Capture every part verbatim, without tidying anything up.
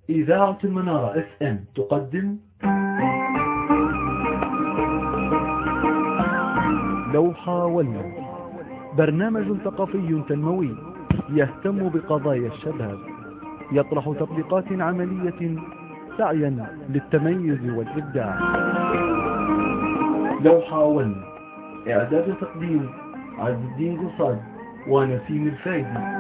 إذاعة المنارة اف ام تقدم لو حاولنا، برنامج ثقافي تنموي يهتم بقضايا الشباب، يطرح تطبيقات عملية سعيا للتميز والإبداع. لو حاولنا، إعداد وتقديم عز الدين قصاد ونسيم الفايدي.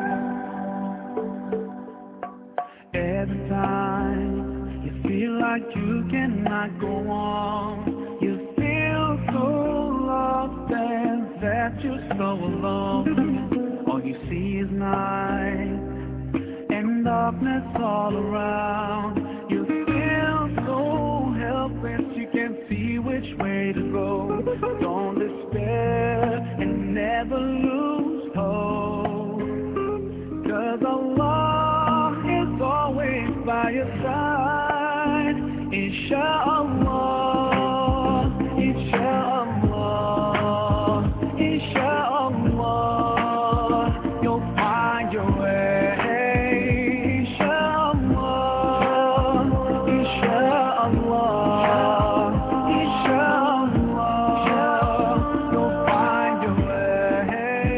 Every time you feel like you cannot go on, you feel so lost and that you're so alone. All you see is night and darkness all around. You feel so helpless, you can't see which way to go. Don't despair and never lose hope, 'cause Allah is always by your side. Insha'Allah, Insha'Allah, Insha'Allah, you'll find your way. Insha'Allah, Insha'Allah, Insha'Allah, you'll find your way.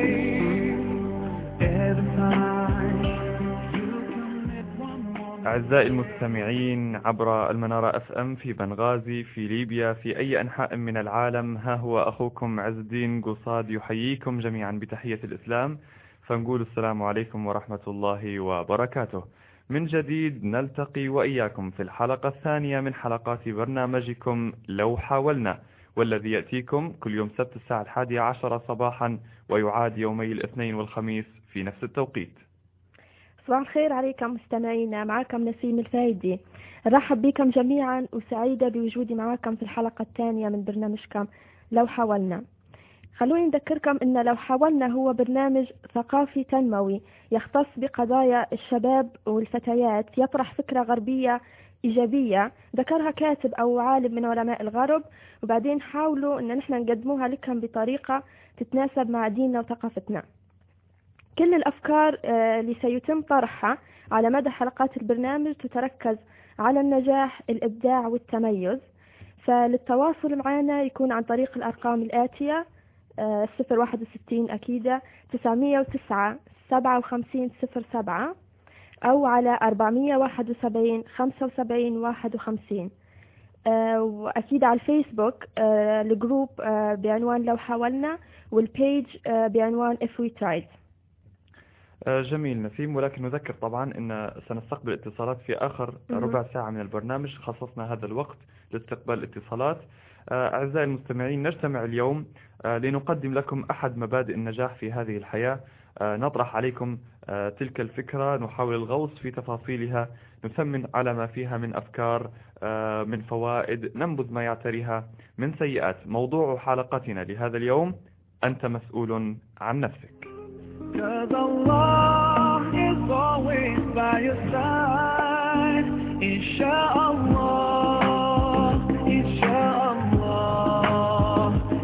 Every time you commit one more. أعزائي المستمعين عبر المنارة اف ام في بنغازي، في ليبيا، في أي أنحاء من العالم، ها هو أخوكم عز الدين قصاد يحييكم جميعا بتحية الإسلام، فنقول السلام عليكم ورحمة الله وبركاته. من جديد نلتقي وإياكم في الحلقة الثانية من حلقات برنامجكم لو حاولنا، والذي يأتيكم كل يوم سبت الساعة الحادية عشرة صباحا، ويعاد يومي الاثنين والخميس في نفس التوقيت. صباح الخير عليكم مستمعينا، معكم نسيم الفايدي. رحب بكم جميعا وسعيدة بوجودي معكم في الحلقة الثانية من برنامجكم لو حاولنا. خلوني نذكركم أن لو حاولنا هو برنامج ثقافي تنموي يختص بقضايا الشباب والفتيات، يطرح فكرة غربية إيجابية ذكرها كاتب أو عالم من علماء الغرب، وبعدين حاولوا أن نحن نقدموها لكم بطريقة تتناسب مع ديننا وثقافتنا. كل الأفكار اللي سيتم طرحها على مدى حلقات البرنامج تتركز على النجاح، الإبداع والتميز. فللتواصل معنا يكون عن طريق الأرقام الآتية: صفر واحد وستين أكيدة تسعمية وتسعة سبعة وخمسين صفر سبعة، أو على أربعمية واحد وسبعين خمسة وسبعين واحد وخمسين. وأكيد على الفيسبوك الجروب بعنوان لو حاولنا، والبيج بعنوان if we tried. جميل نسيم، ولكن نذكر طبعا أن سنستقبل اتصالات في آخر ربع ساعة من البرنامج، خصصنا هذا الوقت لاستقبال الاتصالات. أعزائي المستمعين، نجتمع اليوم لنقدم لكم أحد مبادئ النجاح في هذه الحياة، نطرح عليكم تلك الفكرة، نحاول الغوص في تفاصيلها، نثمن على ما فيها من أفكار، من فوائد، ننبذ ما يعتريها من سيئات. موضوع حلقتنا لهذا اليوم: أنت مسؤول عن نفسك. 'Cause Allah is always by your side. Insha'Allah, Insha'Allah,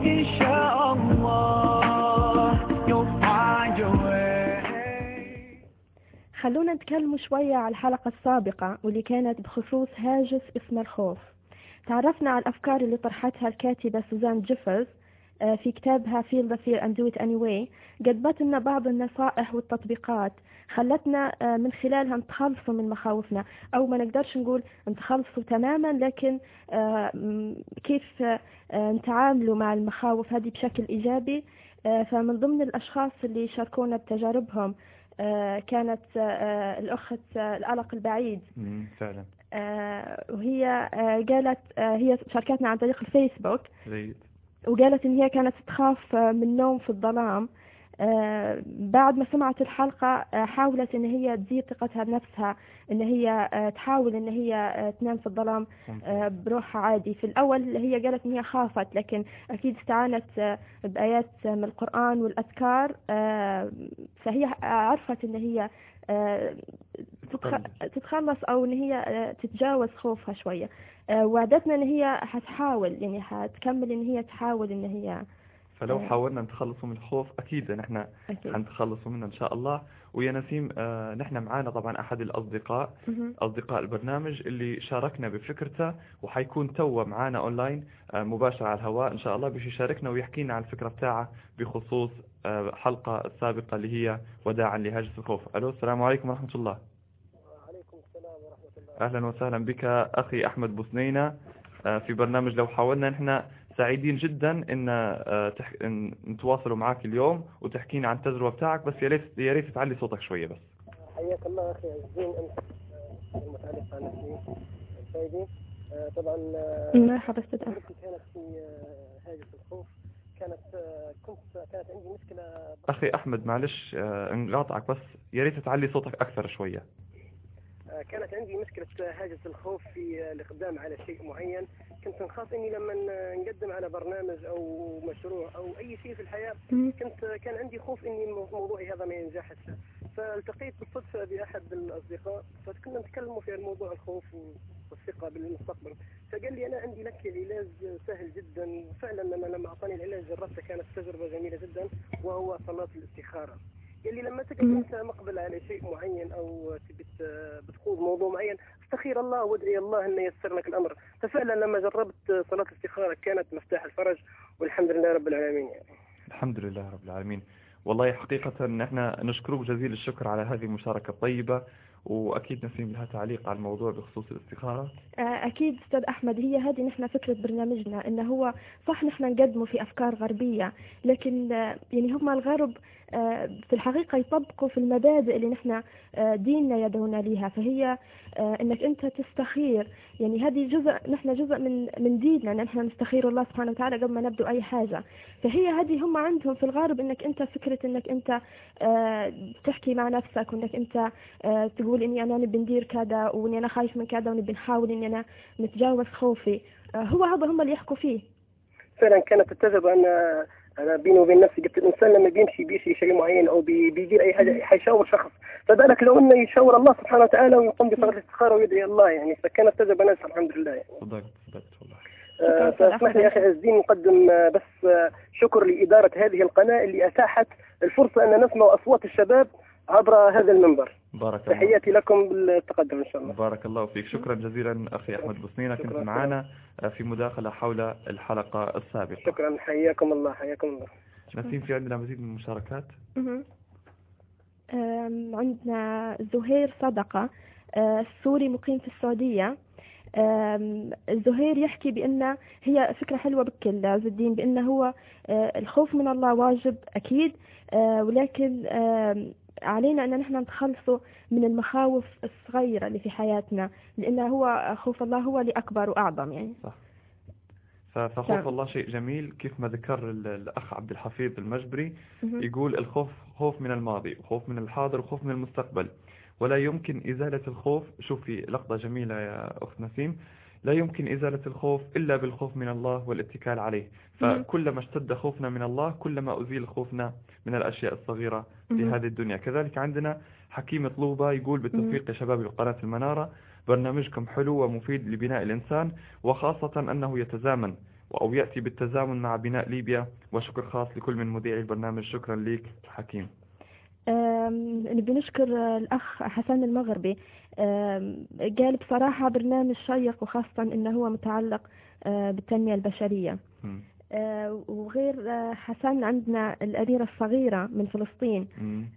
Insha'Allah, you'll find your way. خلونا نتكلم شوية على الحلقة السابقة واللي كانت بخصوص هاجس اسم الخوف. تعرفنا على الأفكار اللي طرحتها الكاتبة سوزان جيفرز في كتابها Feel the Fear and Do It Anyway. قدمت لنا بعض النصائح والتطبيقات خلتنا من خلالها نتخلصوا من مخاوفنا، أو ما نقدرش نقول نتخلصوا تماما، لكن كيف نتعاملوا مع المخاوف هذه بشكل إيجابي. فمن ضمن الأشخاص اللي شاركونا بتجاربهم كانت الأخت القلق البعيد فعلا، وهي قالت، هي شاركتنا عن طريق الفيسبوك، وقالت إن هي كانت تخاف من النوم في الظلام. آه بعد ما سمعت الحلقة آه حاولت إن هي تزيد ثقتها بنفسها، إن هي آه تحاول إن هي آه تنام في الظلام آه بروحها عادي. في الأول هي قالت إن هي خافت، لكن أكيد استعانت آه بآيات من القرآن والأذكار، آه فهي عرفت إن هي آه تتخلص أو إن هي آه تتجاوز خوفها شوية. آه وعدتنا إن هي هتحاول، يعني هتكمل إن هي تحاول إن هي. فلو حاولنا نتخلصوا من الخوف أكيد نحن أكيد حنتخلصوا منه إن شاء الله. ويا نسيم آه نحن معانا طبعا أحد الأصدقاء مهم. أصدقاء البرنامج اللي شاركنا بفكرته، وحيكون توا معانا أونلاين آه مباشرة على الهواء إن شاء الله باش يشاركنا ويحكي لنا عن الفكرة بتاعه بخصوص آه حلقة السابقة اللي هي وداعا لهاجس الخوف. ألو، السلام عليكم ورحمة الله. وعليكم السلام ورحمة الله. أهلا وسهلا بك أخي أحمد بوسنينة في برنامج لو حاولنا. نحن سعيدين جدا إن, تح... إن نتواصلوا معك اليوم وتحكينا عن التجربة بتاعك، بس يا ريت يا ريت تعلي صوتك شوية بس. حياك الله أخي عزين، أنت المتعلق عن نفسي الفايدي. طبعا مرحبا أستاذ أحمد. كانت في هاجس الخوف، كانت كنت كانت عندي مشكلة. أخي أحمد معلش انقاطعك، بس يا ريت تعلي صوتك أكثر شوية. كانت عندي مشكلة هاجس الخوف في الإقدام على شيء معين. كنت نخاف إني لما نقدم على برنامج أو مشروع أو أي شيء في الحياة، كنت كان عندي خوف إني موضوعي هذا ما ينجحش. فالتقيت بالصدفة بأحد الأصدقاء، فكنا نتكلموا في الموضوع الخوف والثقة بالمستقبل. فقال لي أنا عندي لك علاج سهل جدا، وفعلا لما لما أعطاني العلاج جربته، كانت تجربة جميلة جدا، وهو صلاة الاستخارة. قال لي لما تكون انت مقبل على شيء معين او بتخوض موضوع معين، استخير الله وادعي الله انه ييسر لك الامر. ففعلا لما جربت صلاة الاستخارة كانت مفتاح الفرج، والحمد لله رب العالمين يعني. الحمد لله رب العالمين. والله حقيقة نحن نشكرك جزيل الشكر على هذه المشاركة الطيبة، وأكيد نسيم لها تعليق على الموضوع بخصوص الاستخارة. أكيد أستاذ أحمد، هي هذه نحن فكرة برنامجنا، إنه هو صح نحن نقدمه في أفكار غربية، لكن يعني هم الغرب في الحقيقة يطبقوا في المبادئ اللي نحن ديننا يدعونا لها. فهي إنك أنت تستخير، يعني هذه جزء، نحن جزء من من ديننا، إن نحن نستخير الله سبحانه وتعالى قبل ما نبدأ أي حاجة. فهي هذه هم عندهم في الغرب، إنك أنت فكرة إنك أنت تحكي مع نفسك، وإنك أنت تقول إني أنا نبي ندير كذا، وإني أنا خايف من كذا، ونبي نحاول إني أنا نتجاوز خوفي. هو هذا هم اللي يحكوا فيه. فعلا كانت التجربة أنا أنا بيني وبين نفسي قلت الإنسان لما بيمشي بيشري شيء معين أو بي بيدير أي حاجة حيشاور شخص، فبالك لو إنه يشاور الله سبحانه وتعالى ويقوم بصلاة الاستخارة ويدعي الله يعني. فكانت تجربة ناجحة الحمد لله يعني. صدقت صدقت والله. آه فاسمح لي يا أخي عزين نقدم آه بس آه شكر لإدارة هذه القناة اللي أتاحت الفرصة أن نسمع أصوات الشباب عبر هذا المنبر. بارك الله. تحياتي لكم بالتقدم إن شاء الله. بارك الله فيك. شكرا جزيلا أخي أحمد بوسنينة، كنت معنا في مداخلة حول الحلقة السابقة. شكرا، حياكم الله. حياكم الله. نسيم، في عندنا مزيد من المشاركات. عندنا زهير صدقة السوري مقيم في السعودية. زهير يحكي بأن هي فكرة حلوة بكل عز الدين، بأنه هو الخوف من الله واجب أكيد، ولكن علينا أن نحن نتخلصه من المخاوف الصغيرة اللي في حياتنا، لأنه هو خوف الله هو اللي أكبر وأعظم يعني. صح. فخوف الله شيء جميل، كيف ما ذكر الأخ عبد الحفيظ المجبري، يقول الخوف خوف من الماضي، وخوف من الحاضر، وخوف من المستقبل، ولا يمكن إزالة الخوف. شوفي لقطة جميلة يا أخت نسيم، لا يمكن إزالة الخوف إلا بالخوف من الله والاتكال عليه. فكلما اشتد خوفنا من الله كلما أزيل خوفنا من الأشياء الصغيرة في هذه الدنيا. كذلك عندنا حكيم طلوبة يقول بالتوفيق يا شباب القناة المنارة، برنامجكم حلو ومفيد لبناء الإنسان، وخاصة أنه يتزامن أو يأتي بالتزامن مع بناء ليبيا، وشكر خاص لكل من مذيعي البرنامج. شكرا لك حكيم. نبي نشكر الأخ حسن المغربي، قال بصراحة برنامج شيق، وخاصة أنه هو متعلق بالتنمية البشرية. م. وغير حسن عندنا الأميرة الصغيرة من فلسطين.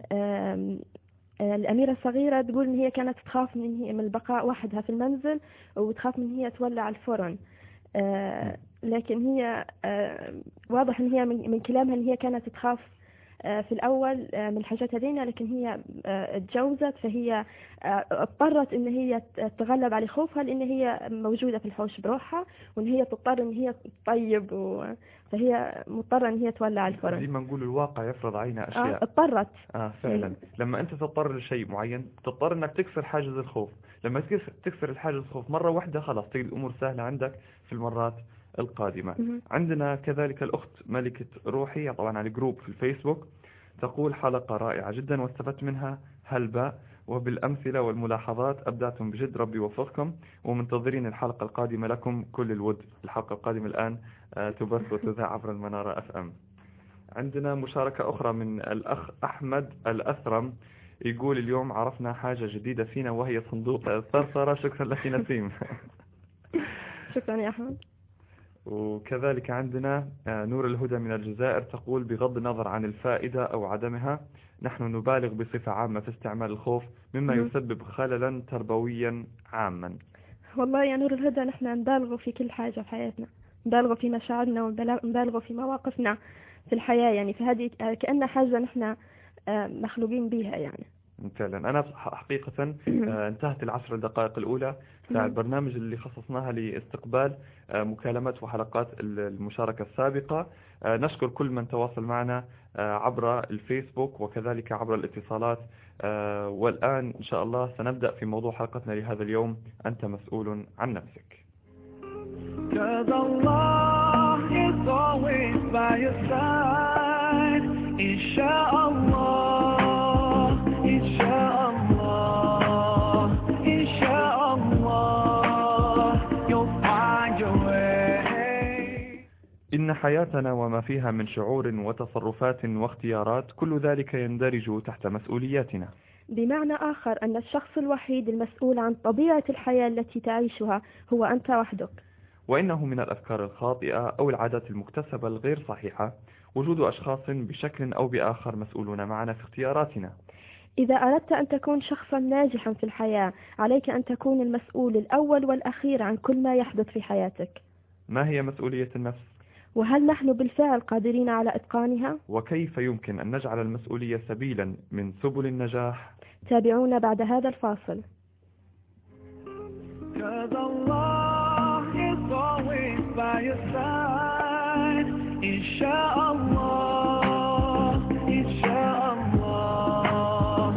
الأميرة الصغيرة تقول إن هي كانت تخاف من هي من البقاء وحدها في المنزل، وتخاف من هي تولع الفرن. لكن هي واضح إن هي من كلامها إن هي كانت تخاف في الأول من الحاجات هذين، لكن هي اتجوزت، فهي اضطرت إن هي تتغلب على خوفها، لأن هي موجودة في الحوش بروحها، وإن هي تضطر إن هي تطيب، و... فهي مضطرة إن هي تولع الفرن. زي ما نقول الواقع يفرض علينا أشياء. آه اضطرت. آه فعلا. لما أنت تضطر لشيء معين تضطر إنك تكسر حاجز الخوف. لما تكسر الحاجز الخوف مرة واحدة خلاص تجد الأمور سهلة عندك في المرات القادمة. م- عندنا كذلك الأخت ملكة روحي طبعا على الجروب في الفيسبوك، تقول حلقة رائعة جدا واستفدت منها هلبا، وبالأمثلة والملاحظات أبدعتم بجد، ربي وفقكم، ومنتظرين الحلقة القادمة لكم كل الود. الحلقة القادمة الآن تبث وتذاع عبر المنارة أف أم. عندنا مشاركة أخرى من الأخ أحمد الأثرم، يقول اليوم عرفنا حاجة جديدة فينا وهي صندوق الثرثرة. شكرا لك نسيم. شكرا يا أحمد. وكذلك عندنا نور الهدى من الجزائر تقول بغض النظر عن الفائدة أو عدمها نحن نبالغ بصفة عامة في استعمال الخوف مما مم. يسبب خللا تربويا عاما. والله يا نور الهدى نحن نبالغ في كل حاجة في حياتنا، نبالغ في مشاعرنا ونبالغ في مواقفنا في الحياة، يعني فهذه كأن حاجة نحن مخلوقين بها يعني. فعلا أنا حقيقة انتهت العشر دقائق الأولى تاع البرنامج اللي خصصناها لاستقبال مكالمات وحلقات المشاركة السابقة. نشكر كل من تواصل معنا عبر الفيسبوك وكذلك عبر الاتصالات. والآن إن شاء الله سنبدأ في موضوع حلقتنا لهذا اليوم، أنت مسؤول عن نفسك. Cause Allah is always by your side. Insha'Allah, Insha'Allah, Insha'Allah, you'll find your way. إن حياتنا وما فيها من شعور وتصرفات واختيارات كل ذلك يندرج تحت مسؤولياتنا. بمعنى آخر أن الشخص الوحيد المسؤول عن طبيعة الحياة التي تعيشها هو أنت وحدك. وإنه من الأفكار الخاطئة أو العادات المكتسبة الغير صحيحة وجود أشخاص بشكل أو بآخر مسؤولون معنا في اختياراتنا. إذا أردت أن تكون شخصا ناجحا في الحياة عليك أن تكون المسؤول الأول والأخير عن كل ما يحدث في حياتك. ما هي مسؤولية النفس؟ وهل نحن بالفعل قادرين على إتقانها؟ وكيف يمكن أن نجعل المسؤولية سبيلا من سبل النجاح؟ تابعونا بعد هذا الفاصل. Cause Allah is always by your side. Insha'Allah, Insha'Allah,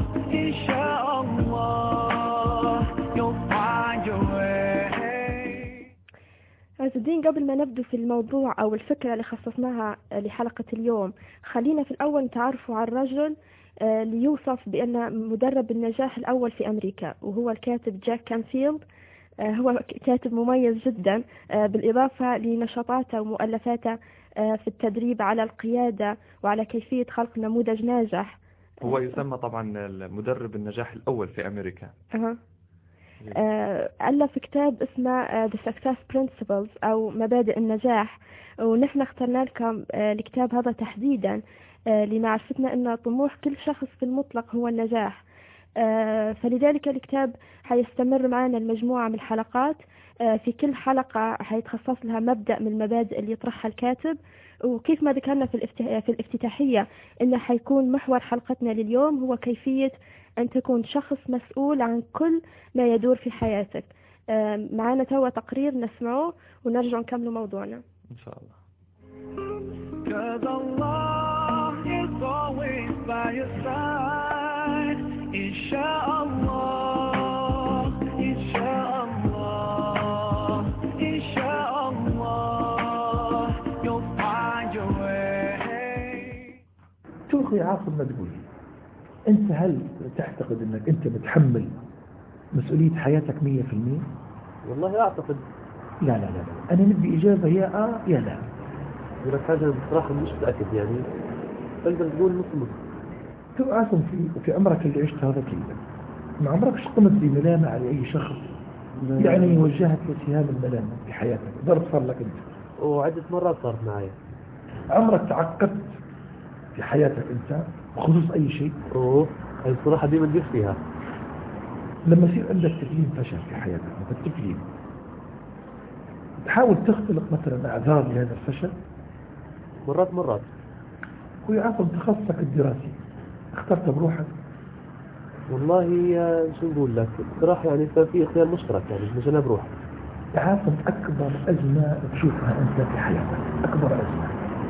Insha'Allah, you'll find your way. عز الدين، قبل ما نبدو في الموضوع أو الفكرة اللي خصصناها لحلقة اليوم، خلينا في الأول نتعرفوا على الرجل اللي يوصف بأنه مدرب النجاح الأول في أمريكا، وهو الكاتب جاك كانفيلد. هو كاتب مميز جدا بالإضافة لنشاطاته ومؤلفاته في التدريب على القيادة وعلى كيفية خلق نموذج ناجح. هو يسمى طبعا مدرب النجاح الأول في أمريكا. أه. ألف كتاب اسمه The Success Principles أو مبادئ النجاح، ونحن اخترنا لكم الكتاب هذا تحديدا لمعرفتنا أن طموح كل شخص في المطلق هو النجاح. فلذلك الكتاب حيستمر معنا المجموعة من الحلقات، في كل حلقة حيتخصص لها مبدأ من المبادئ اللي يطرحها الكاتب. وكيف ما ذكرنا في في الافتتاحية إنه حيكون محور حلقتنا لليوم هو كيفية أن تكون شخص مسؤول عن كل ما يدور في حياتك. معنا توا تقرير نسمعه ونرجع نكمل موضوعنا إن شاء الله. Cause Allah is always by your side. Insha'Allah, Insha'Allah, Insha'Allah, you'll find your way. شو أخي عاصم ما تقول أنت، هل تعتقد أنك أنت بتحمل مسؤولية حياتك مية في المية؟ والله أعتقد لا لا لا لا. أنا نبي إجابة يا آه يا لا. ولك حاجة بصراحة مش متأكد يعني، تقدر تقول نص نص. تو عاصم في في عمرك اللي عشت هذا كله ما عمركش قمت بملامة على أي شخص يعني وجهت لسهام الملامة في حياتك؟ ضرب صار لك أنت وعدة مرات صارت معايا. عمرك تعقدت في حياتك أنت بخصوص أي شيء؟ أوه هاي الصراحة دي ما ندير فيها. لما يصير عندك تكليم فشل في حياتك، مثل تكليم، تحاول تختلق مثلا أعذار لهذا الفشل؟ مرات مرات. هو عاصم تخصصك الدراسي اخترت بروحك؟ والله شو نقول لك صراحة يعني في اختيار مشترك يعني مش أنا بروح. عاصم أكبر أزمة تشوفها أنت في حياتك، أكبر أزمة.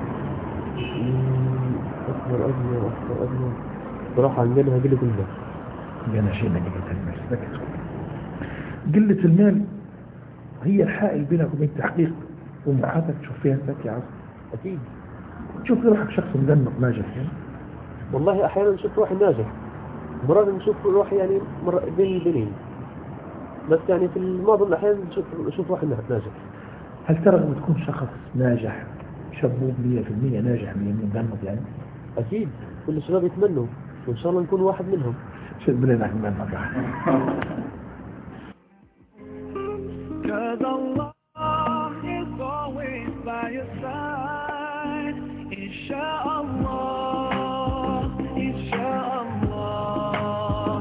أكبر أزمة أكبر أزمة صراحة عندنا قلة المال. أنا شيء من قلة المال، ركز. قلة المال هي الحائل بينك وبين تحقيق طموحاتك تشوف فيها أنت يا عاصم. أكيد. تشوف روحك شخص مدمق ناجح يعني؟ والله أحيانا نشوف روحي ناجح، مرات نشوف روحي يعني مر... بين البنين، بس يعني في معظم الأحيان نشوف نشوف روحي ناجح. هل ترغب تكون شخص ناجح شبوب مية في المية ناجح مية مدمق يعني؟ أكيد كل الشباب يتمنوا وإن شاء الله نكون واحد منهم. شد بلينا من المقاح. Cause Allah is always by your side. Insha'Allah, Insha'Allah,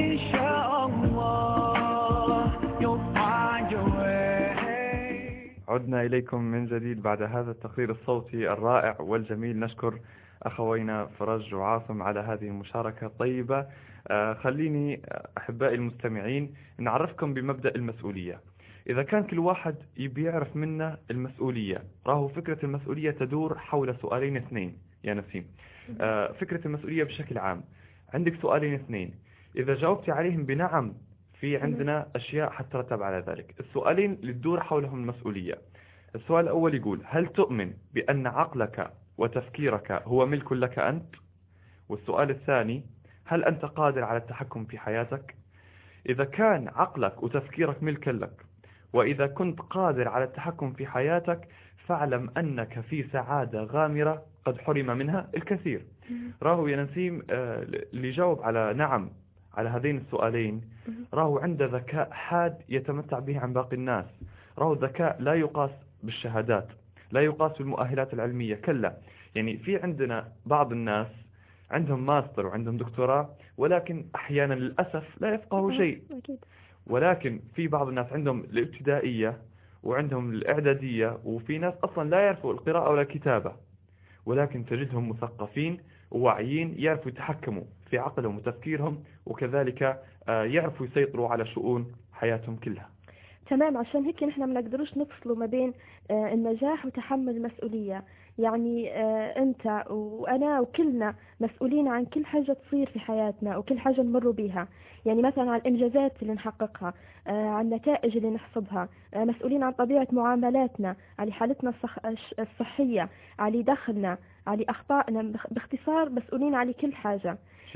Insha'Allah, you'll find your way. عدنا إليكم من جديد بعد هذا التقرير الصوتي الرائع والجميل. نشكر أخوينا فرج وعاصم على هذه المشاركة الطيبة. آه خليني أحبائي المستمعين نعرفكم بمبدأ المسؤولية. إذا كان كل واحد يبي يعرف منا المسؤولية، راهو فكرة المسؤولية تدور حول سؤالين اثنين يا نسيم. آه فكرة المسؤولية بشكل عام، عندك سؤالين اثنين، إذا جاوبت عليهم بنعم في عندنا أشياء حترتب على ذلك. السؤالين اللي تدور حولهم المسؤولية، السؤال الأول يقول: هل تؤمن بأن عقلك وتفكيرك هو ملك لك أنت؟ والسؤال الثاني: هل أنت قادر على التحكم في حياتك؟ إذا كان عقلك وتفكيرك ملكا لك، وإذا كنت قادر على التحكم في حياتك، فاعلم أنك في سعادة غامرة قد حرم منها الكثير. راهو يا نسيم اللي جاوب على نعم على هذين السؤالين راهو عنده ذكاء حاد يتمتع به عن باقي الناس. راهو ذكاء لا يقاس بالشهادات، لا يقاس بالمؤهلات العلمية، كلا. يعني في عندنا بعض الناس عندهم ماستر وعندهم دكتوراه، ولكن أحيانا للأسف لا يفقهوا شيء. ولكن في بعض الناس عندهم الابتدائية وعندهم الإعدادية، وفي ناس أصلا لا يعرفوا القراءة ولا الكتابة، ولكن تجدهم مثقفين وواعيين، يعرفوا يتحكموا في عقلهم وتفكيرهم، وكذلك يعرفوا يسيطروا على شؤون حياتهم كلها. تمام. عشان هيك نحن ما نقدروش نفصلوا ما بين النجاح وتحمل المسؤولية. يعني أنت وأنا وكلنا مسؤولين عن كل حاجة تصير في حياتنا وكل حاجة نمر بها. يعني مثلا عن الإنجازات اللي نحققها، عن النتائج اللي نحصدها، مسؤولين عن طبيعة معاملاتنا، عن حالتنا الصحية، عن دخلنا، عن أخطائنا. باختصار مسؤولين عن كل حاجة.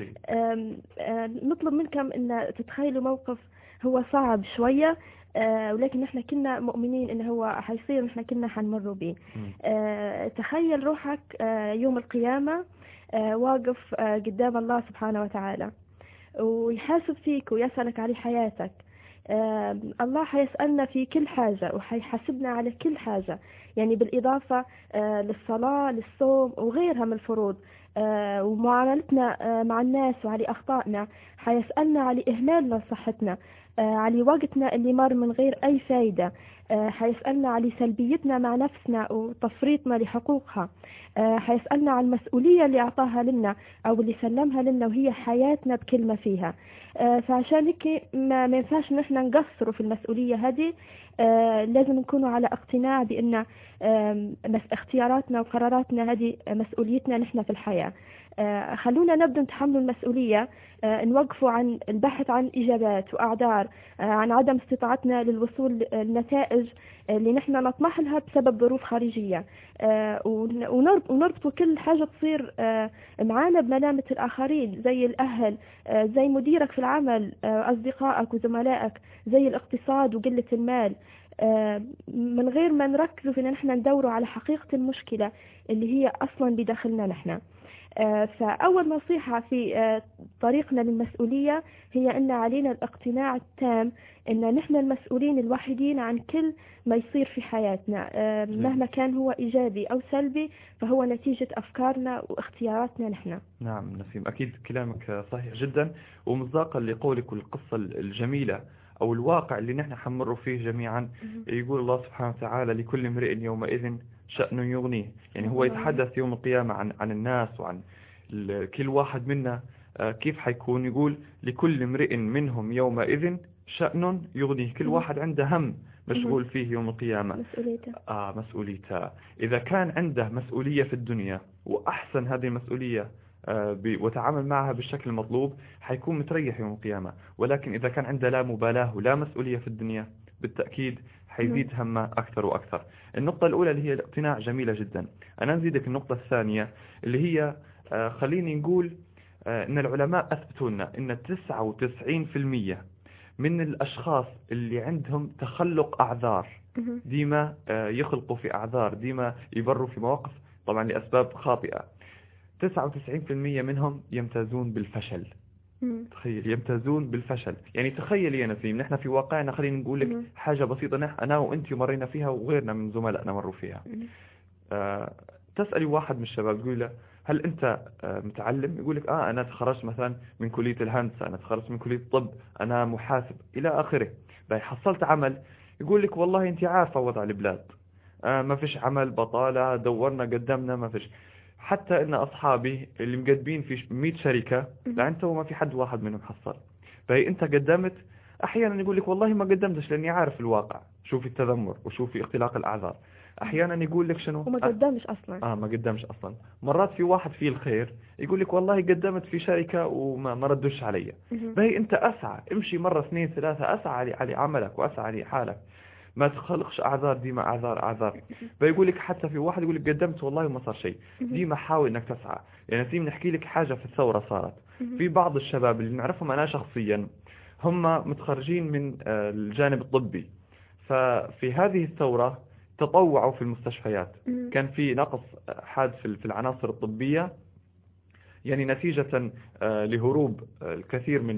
نطلب منكم أن تتخيلوا موقف هو صعب شوية، آه ولكن نحن كنا مؤمنين انه هو حيصير، نحن كنا حنمر به. آه تخيل روحك آه يوم القيامة آه واقف آه قدام الله سبحانه وتعالى، ويحاسب فيك ويسألك على حياتك. آه الله حيسألنا في كل حاجة وحيحاسبنا على كل حاجة، يعني بالإضافة آه للصلاة، للصوم وغيرها من الفروض، آه ومعاملتنا آه مع الناس، وعلى أخطائنا. حيسألنا على إهمالنا لصحتنا، آه على وقتنا اللي مر من غير أي فايدة. آه حيسألنا على سلبيتنا مع نفسنا وتفريطنا لحقوقها. آه حيسألنا على المسؤولية اللي أعطاها لنا أو اللي سلمها لنا، وهي حياتنا بكلمة فيها. آه فعشان هيك ما, ما ينفعش نحن نقصروا في المسؤولية هذه. آه لازم نكونوا على اقتناع بأن آه اختياراتنا وقراراتنا هذه مسؤوليتنا نحن في الحياة. آه خلونا نبدأ نتحمل المسؤولية، آه نوقفوا عن البحث عن إجابات وأعذار آه عن عدم استطاعتنا للوصول للنتائج اللي نحن نطمح لها بسبب ظروف خارجية، آه ونربط كل حاجة تصير آه معانا بملامة الآخرين، زي الأهل، آه زي مديرك في العمل، آه أصدقائك وزملائك، زي الاقتصاد وقلة المال، آه من غير ما نركزوا في أن نحن ندوروا على حقيقة المشكلة اللي هي أصلا بداخلنا نحن. آه فأول نصيحة في آه طريقنا للمسؤولية هي أن علينا الاقتناع التام أن نحن المسؤولين الوحيدين عن كل ما يصير في حياتنا، آه مهما كان هو إيجابي أو سلبي، فهو نتيجة أفكارنا واختياراتنا نحن. نعم نسيم، أكيد كلامك صحيح جدا، ومصداقا لقولك والقصة الجميلة أو الواقع اللي نحن حنمر فيه جميعا. يقول الله سبحانه وتعالى: لكل امرئ يومئذ شأن يغنيه. يعني هو يتحدث يوم القيامة عن عن الناس وعن كل واحد منا كيف حيكون. يقول: لكل امرئ منهم يومئذ شأن يغنيه. كل واحد عنده هم مشغول فيه يوم القيامة، مسؤوليته. آه مسؤوليته. إذا كان عنده مسؤولية في الدنيا وأحسن هذه المسؤولية آه وتعامل معها بالشكل المطلوب، حيكون متريح يوم القيامة. ولكن إذا كان عنده لا مبالاة ولا مسؤولية في الدنيا، بالتأكيد حيزيد همه أكثر وأكثر. النقطة الأولى اللي هي الاقتناع جميلة جدا. أنا نزيدك النقطة الثانية اللي هي آه خليني نقول آه إن العلماء أثبتوا لنا إن تسعة وتسعين بالمئة من الأشخاص اللي عندهم تخلق أعذار، ديما آه يخلقوا في أعذار، ديما يبروا في مواقف طبعا لأسباب خاطئة، تسعة وتسعين بالمئة منهم يمتازون بالفشل. تخيل يمتازون بالفشل. يعني تخيل يا نسيم نحن في واقعنا، خلينا نقول لك حاجة بسيطة نحن أنا وأنت مرينا فيها وغيرنا من زملائنا مروا فيها. آه تسألي واحد من الشباب تقول له هل أنت آه متعلم؟ يقول لك آه أنا تخرجت مثلا من كلية الهندسة، أنا تخرجت من كلية الطب، أنا محاسب إلى آخره. باي حصلت عمل، يقول لك والله أنت عارفة وضع البلاد، آه ما فيش عمل، بطالة، دورنا قدمنا ما فيش. حتى ان اصحابي اللي مقدمين في مية شركة لعنته وما في حد واحد منهم حصل. فهي انت قدمت، احيانا يقول لك والله ما قدمتش لاني عارف الواقع، شوفي التذمر وشوفي اختلاق الاعذار. احيانا يقول لك شنو وما قدمش اصلا. اه ما قدمش اصلا. مرات في واحد فيه الخير يقول لك والله قدمت في شركة وما ما ردوش علي. فهي انت اسعى، امشي مرة اثنين ثلاثة، اسعى على عملك واسعى على حالك، ما تخلقش اعذار ديما اعذار اعذار. بيقول لك حتى في واحد يقول لك قدمت والله وما صار شيء، ديما حاول انك تسعى. يعني نسيم نحكي لك حاجة في الثورة صارت في بعض الشباب اللي نعرفهم انا شخصيا، هم متخرجين من الجانب الطبي، ففي هذه الثورة تطوعوا في المستشفيات. كان في نقص حاد في العناصر الطبية، يعني نتيجة لهروب الكثير من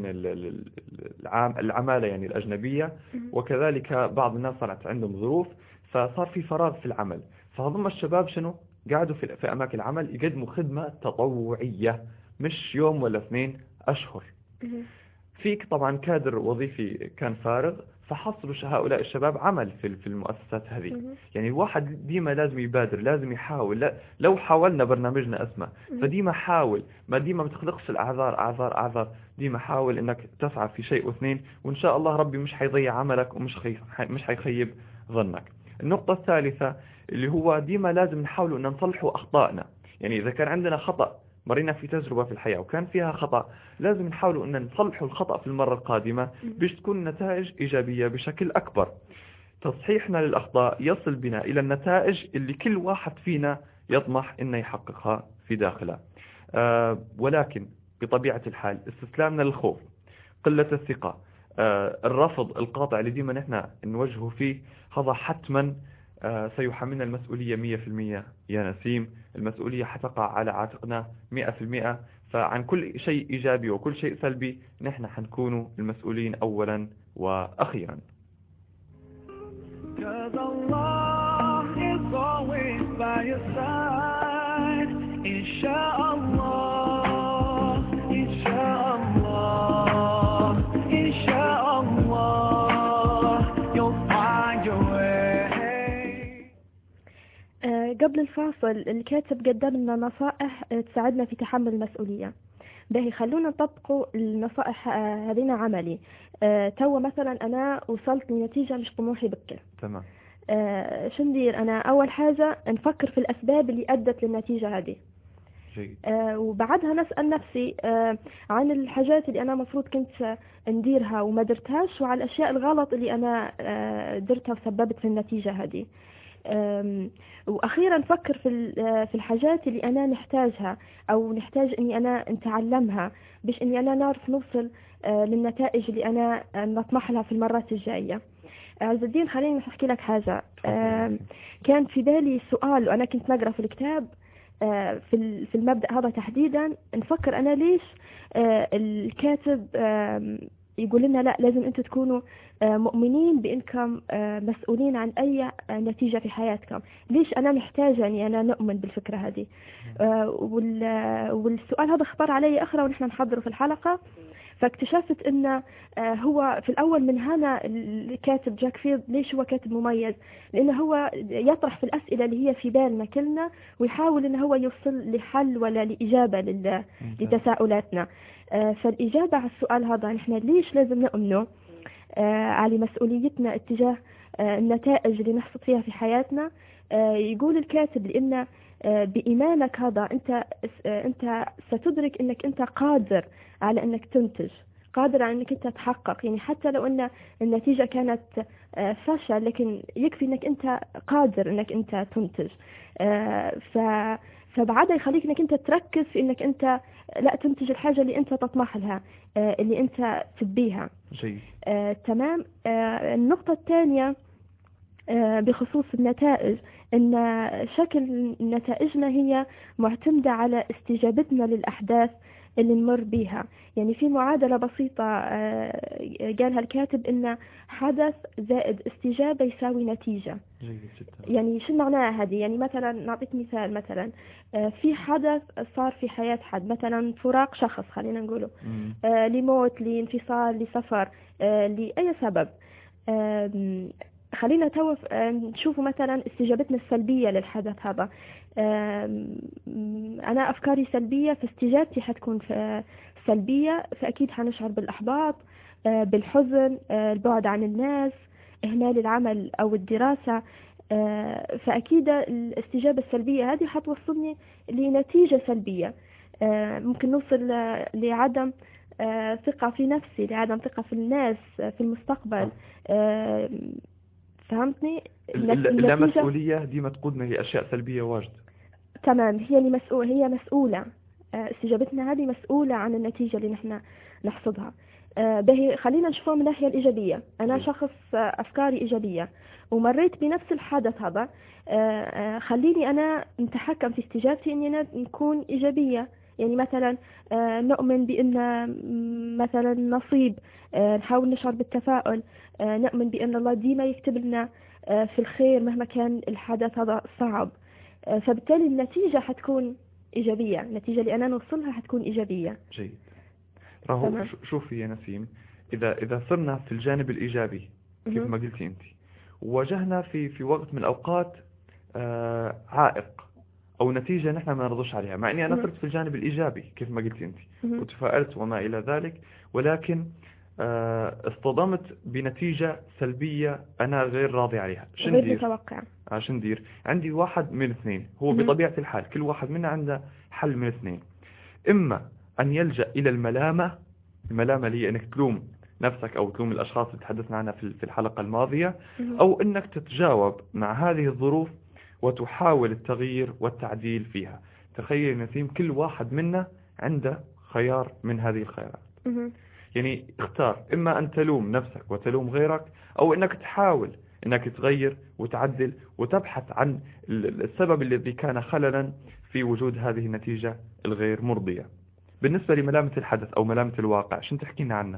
العمالة يعني الأجنبية، وكذلك بعض الناس صارت عندهم ظروف، فصار في فراغ في العمل. فهذم الشباب شنو قاعدوا في أماكن العمل يقدموا خدمة تطوعية، مش يوم ولا اثنين، أشهر. فيك طبعا كادر وظيفي كان فارغ، فحصلوا هؤلاء الشباب عمل في في المؤسسات هذه. يعني الواحد ديما لازم يبادر، لازم يحاول. لا لو حاولنا برنامجنا اسمه، فديما حاول، ما ديما ما تخلقش الاعذار اعذار اعذار، ديما حاول انك تسعى في شيء واثنين، وان شاء الله ربي مش حيضيع عملك ومش خي... مش حيخيب ظنك. النقطة الثالثة اللي هو ديما لازم نحاول ان نصلحوا اخطائنا. يعني اذا كان عندنا خطأ، مرينا في تجربة في الحياة وكان فيها خطأ، لازم نحاول أن نصلحوا الخطأ في المرة القادمة باش تكون نتائج إيجابية بشكل أكبر. تصحيحنا للأخطاء يصل بنا إلى النتائج اللي كل واحد فينا يطمح أن يحققها في داخله. آه ولكن بطبيعة الحال استسلامنا للخوف، قلة الثقة، آه الرفض القاطع اللي ديما نحن نوجهه فيه، هذا حتما آه سيحملنا المسؤولية مية في المية يا نسيم. المسؤولية حتقع على عاتقنا مئة في المئة. فعن كل شيء إيجابي وكل شيء سلبي نحن حنكون المسؤولين أولا وأخيرا. قبل الفاصل الكاتب قدم لنا نصائح تساعدنا في تحمل المسؤولية. باهي خلونا نطبقوا النصائح هذين عملي. أه تو مثلا أنا وصلت لنتيجة مش طموحي بكل. تمام. أه شو ندير؟ أنا أول حاجة نفكر في الأسباب اللي أدت للنتيجة هذه. جيد. أه وبعدها نسأل نفسي أه عن الحاجات اللي أنا مفروض كنت نديرها وما درتهاش، وعلى الأشياء الغلط اللي أنا أه درتها وسببت في النتيجة هذه. وأخيرا نفكر في في الحاجات اللي أنا نحتاجها أو نحتاج إني أنا نتعلمها باش إني أنا نعرف نوصل للنتائج اللي أنا نطمح لها في المرات الجاية. عز الدين خليني أحكي لك حاجة. كان في بالي سؤال وأنا كنت نقرأ في الكتاب في في المبدأ هذا تحديدا، نفكر أنا ليش الكاتب يقول لنا لا لازم أنتم تكونوا مؤمنين بأنكم مسؤولين عن أي نتيجة في حياتكم. ليش أنا محتاجة أني أنا نؤمن بالفكرة هذه؟ والسؤال هذا خطر علي أخرى ونحن نحضره في الحلقة، فاكتشفت أنه هو في الأول من هنا الكاتب جاك فيلد ليش هو كاتب مميز، لأنه هو يطرح في الأسئلة اللي هي في بالنا كلنا ويحاول أنه هو يوصل لحل ولا لإجابة لتساؤلاتنا. فالإجابة على السؤال هذا نحن ليش لازم نؤمنه على مسؤوليتنا اتجاه النتائج اللي نحصد فيها في حياتنا. يقول الكاتب لأن بإيمانك هذا أنت أنت ستدرك أنك أنت قادر على أنك تنتج، قادر على أنك أنت تحقق. يعني حتى لو أن النتيجة كانت فشل، لكن يكفي أنك أنت قادر أنك أنت تنتج. ف فبعدها يخليك أنك أنت تركز في أنك أنت لا تنتج الحاجة اللي أنت تطمح لها، اللي أنت تبيها. جيد. آه، تمام. آه، النقطة الثانية آه، بخصوص النتائج، أن شكل نتائجنا هي معتمدة على استجابتنا للأحداث اللي نمر بيها. يعني في معادلة بسيطة قالها الكاتب إن حدث زائد استجابة يساوي نتيجة. جيد جدا. يعني شو معناها هذه؟ يعني مثلا نعطيك مثال، مثلا في حدث صار في حياة حد، مثلا فراق شخص خلينا نقوله، آه لموت، لانفصال، لسفر، آه لأي سبب. آه خلينا توف نشوفوا مثلا استجابتنا السلبية للحدث هذا. أنا أفكاري سلبية، فاستجابتي حتكون سلبية، فأكيد حنشعر بالإحباط، بالحزن، البعد عن الناس، إهمال العمل أو الدراسة. فأكيد الاستجابة السلبية هذه حتوصلني لنتيجة سلبية. ممكن نوصل لعدم ثقة في نفسي، لعدم ثقة في الناس، في المستقبل. فهمتني؟ اللامسؤولية دي ما تقودنا لأشياء سلبية واجد. تمام، هي اللي مسؤول هي مسؤولة. استجابتنا هذه مسؤولة عن النتيجة اللي نحن نحصدها. به خلينا نشوفها من الناحية الإيجابية. أنا شخص أفكاري إيجابية ومريت بنفس الحدث هذا، خليني أنا نتحكم في استجابتي إني أنا نكون إيجابية. يعني مثلا نؤمن بأن مثلا نصيب، نحاول نشعر بالتفاؤل، نؤمن بأن الله ديما يكتب لنا في الخير مهما كان الحدث هذا صعب. فبالتالي النتيجة حتكون إيجابية، النتيجة اللي أنا نوصلها حتكون إيجابية. جيد. راهو شوفي يا نسيم، إذا إذا صرنا في الجانب الإيجابي كيف ما قلتي أنت، وواجهنا في في وقت من الأوقات آه عائق أو نتيجة نحن ما نرضوش عليها، مع إني أنا صرت في الجانب الإيجابي كيف ما قلتي أنت وتفائلت وما إلى ذلك، ولكن آه اصطدمت بنتيجة سلبية أنا غير راضي عليها. غير متوقع. عشان ندير عندي واحد من اثنين، هو بطبيعة الحال كل واحد منا عنده حل من اثنين. إما أن يلجأ إلى الملامة، الملامة اللي هي أنك تلوم نفسك أو تلوم الأشخاص اللي تحدثنا عنها في الحلقة الماضية، أو أنك تتجاوب مع هذه الظروف وتحاول التغيير والتعديل فيها. تخيل نسيم كل واحد منا عنده خيار من هذه الخيارات. يعني اختار، إما أن تلوم نفسك وتلوم غيرك، أو أنك تحاول أنك تغير وتعدل وتبحث عن السبب الذي كان خللا في وجود هذه النتيجة الغير مرضية. بالنسبة لملامة الحدث أو ملامة الواقع، شو تحكينا عنه؟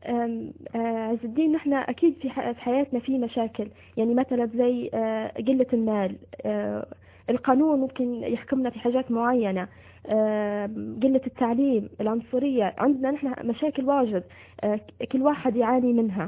عز الدين، نحن أكيد في حياتنا في مشاكل، يعني مثلا زي قلة المال، القانون ممكن يحكمنا في حاجات معينة، قلة التعليم، العنصرية، عندنا نحن مشاكل واجد كل واحد يعاني منها.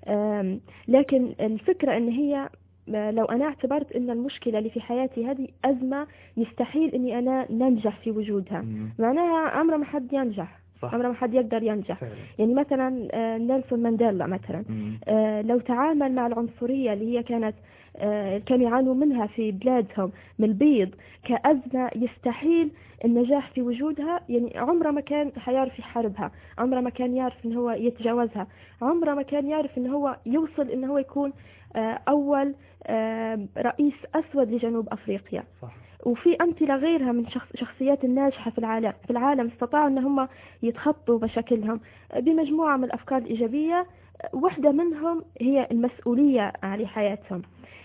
لكن الفكرة أن هي لو أنا اعتبرت أن المشكلة اللي في حياتي هذه أزمة يستحيل أني أنا ننجح في وجودها، معناها عمره ما حد ينجح، عمره ما حد يقدر ينجح. فعلا. يعني مثلا نيلسون مانديلا مثلا لو تعامل مع العنصرية اللي هي كانت كانوا يعانوا منها في بلادهم من البيض كأزمة يستحيل النجاح في وجودها، يعني عمره ما كان حيعرف يحاربها، عمره ما كان يعرف إن هو يتجاوزها، عمره ما كان يعرف إن هو يوصل إن هو يكون أول رئيس أسود لجنوب أفريقيا. صح. وفي أمثلة غيرها من شخص شخصيات الناجحة في العالم في العالم استطاعوا أن هم يتخطوا مشاكلهم بمجموعة من الأفكار الإيجابية، واحدة منهم هي المسؤولية على حياتهم.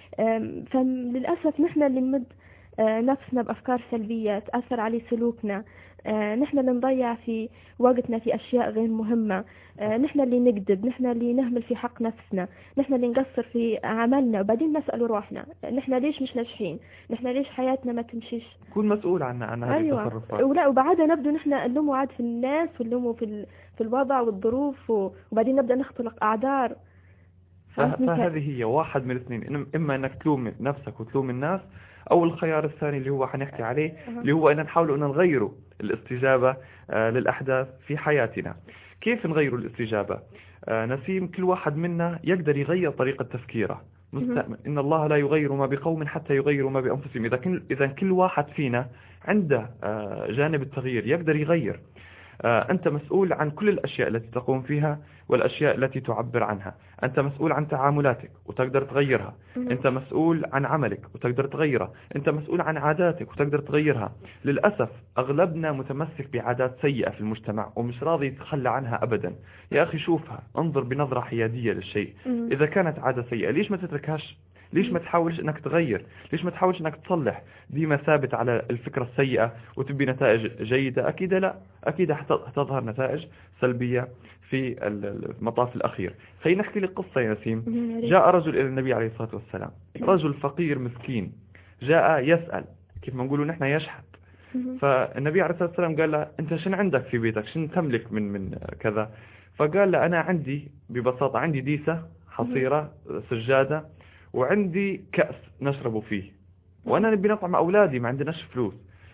فللأسف نحن اللي نمد نفسنا بأفكار سلبية تأثر على سلوكنا، نحن اللي نضيع في وقتنا في أشياء غير مهمة، نحن اللي نكذب، نحن اللي نهمل في حق نفسنا، نحن اللي نقصر في عملنا، وبعدين نسأل روحنا نحن ليش مش ناجحين، نحن ليش حياتنا ما تمشيش. كون مسؤول عن عن هذه أيوة. التصرفات. ولا وبعدها نبدو نحن نلوموا عاد في الناس ونلوموا في في الوضع والظروف، وبعدين نبدأ نختلق أعذار. فهذه هي واحد من الاثنين، إما أنك تلوم نفسك وتلوم الناس، أو الخيار الثاني اللي هو حنحكي عليه اللي هو أن نحاول أن نغيره الاستجابة للأحداث في حياتنا. كيف نغير الاستجابة؟ نسيم كل واحد منا يقدر يغير طريقة تفكيره. إن الله لا يغير ما بقوم حتى يغيروا ما بأنفسهم. إذا كل إذا كل واحد فينا عنده جانب التغيير يقدر يغير. أنت مسؤول عن كل الأشياء التي تقوم فيها والأشياء التي تعبر عنها. أنت مسؤول عن تعاملاتك وتقدر تغيرها. أنت مسؤول عن عملك وتقدر تغيره. أنت مسؤول عن عاداتك وتقدر تغيرها. للأسف أغلبنا متمسك بعادات سيئة في المجتمع ومش راضي يتخلى عنها أبدا. يا أخي شوفها، انظر بنظرة حيادية للشيء. إذا كانت عادة سيئة ليش ما تتركهاش ليش ما تحاولش انك تغير؟ ليش ما تحاولش انك تصلح؟ ديما ثابت على الفكرة السيئة وتبي نتائج جيدة؟ اكيد لا، اكيد هتظهر نتائج سلبية في المطاف الاخير. خلينا نحكي لك قصة يا نسيم. جاء رجل الى النبي عليه الصلاة والسلام، رجل فقير مسكين جاء يسأل، كيف ما نقولوا نحن يشحت. فالنبي عليه الصلاة والسلام قال له انت شن عندك في بيتك، شن تملك من من كذا؟ فقال له انا عندي ببساطة عندي ديسة حصيرة سجادة وعندي كأس نشرب فيه، وانا نبي نطعم اولادي ما عندناش فلوس.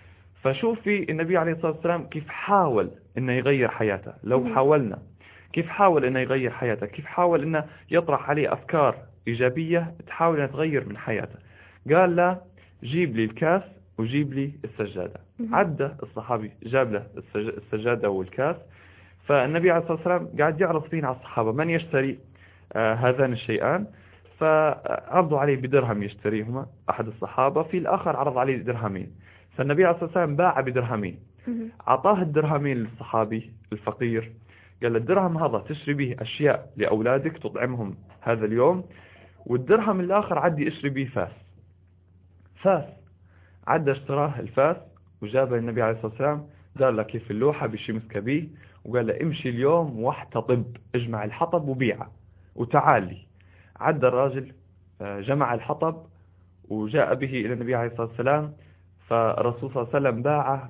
فشوفي النبي عليه الصلاة والسلام كيف حاول انه يغير حياته. لو حاولنا كيف حاول انه يغير حياته، كيف حاول انه يطرح عليه افكار ايجابية تحاول انها تغير من حياته. قال له جيب لي الكاس وجيب لي السجادة. عدى الصحابي جاب له السجادة والكاس. فالنبي عليه الصلاة والسلام قاعد يعرض فين على الصحابة من يشتري آه هذان الشيئان. فعرضوا عليه بدرهم يشتريهما أحد الصحابة، في الآخر عرض عليه درهمين. فالنبي عليه الصلاة والسلام باع بدرهمين، عطاه الدرهمين للصحابي الفقير، قال له الدرهم هذا تشتري به أشياء لأولادك تطعمهم هذا اليوم، والدرهم الآخر عدي اشتري به فاس. فاس عدى اشتراه الفاس وجابه النبي عليه الصلاة والسلام، قال له كيف اللوحة بشي مسكه بيه، وقال له امشي اليوم واحتطب، اجمع الحطب وبيعه وتعالي. عدى الراجل جمع الحطب وجاء به إلى النبي عليه الصلاة والسلام. فالرسول صلى الله عليه وسلم باعه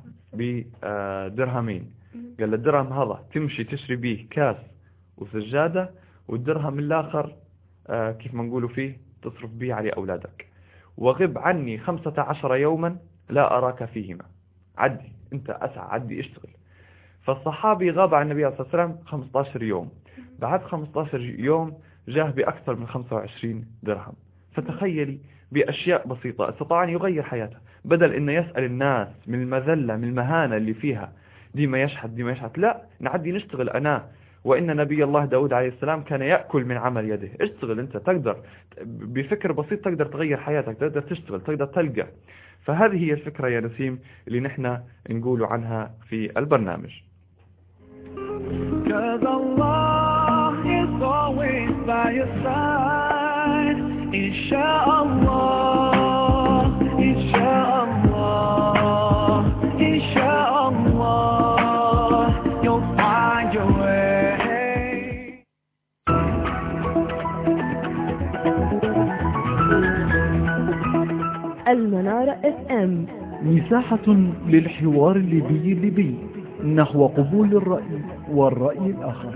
بدرهمين، قال له الدرهم هذا تمشي تشري به كاس وسجادة، والدرهم الآخر كيف ما نقولوا فيه تصرف به على أولادك، وغب عني خمسة عشر يوما لا أراك فيهما. عدي أنت أسعى، عدي اشتغل. فالصحابي غاب عن النبي عليه الصلاة والسلام خمسة عشر يوم، بعد خمسة عشر يوم جاه بأكثر من خمسة وعشرين درهم. فتخيلي بأشياء بسيطة استطاع أن يغير حياته، بدل إنه يسأل الناس من المذلة من المهانة اللي فيها، ديما يشحت ديما يشحت، لا نعدي نشتغل. أنا وإن نبي الله داود عليه السلام كان يأكل من عمل يده. اشتغل أنت، تقدر بفكر بسيط تقدر تغير حياتك، تقدر تشتغل، تقدر تلقى. فهذه هي الفكرة يا نسيم اللي نحن نقول عنها في البرنامج. Cause Allah is always by your side. Insha'Allah, Insha'Allah, Insha'Allah, you'll find your way. المنارة اف ام، مساحة للحوار الليبي الليبي نحو قبول الرأي والرأي الآخر.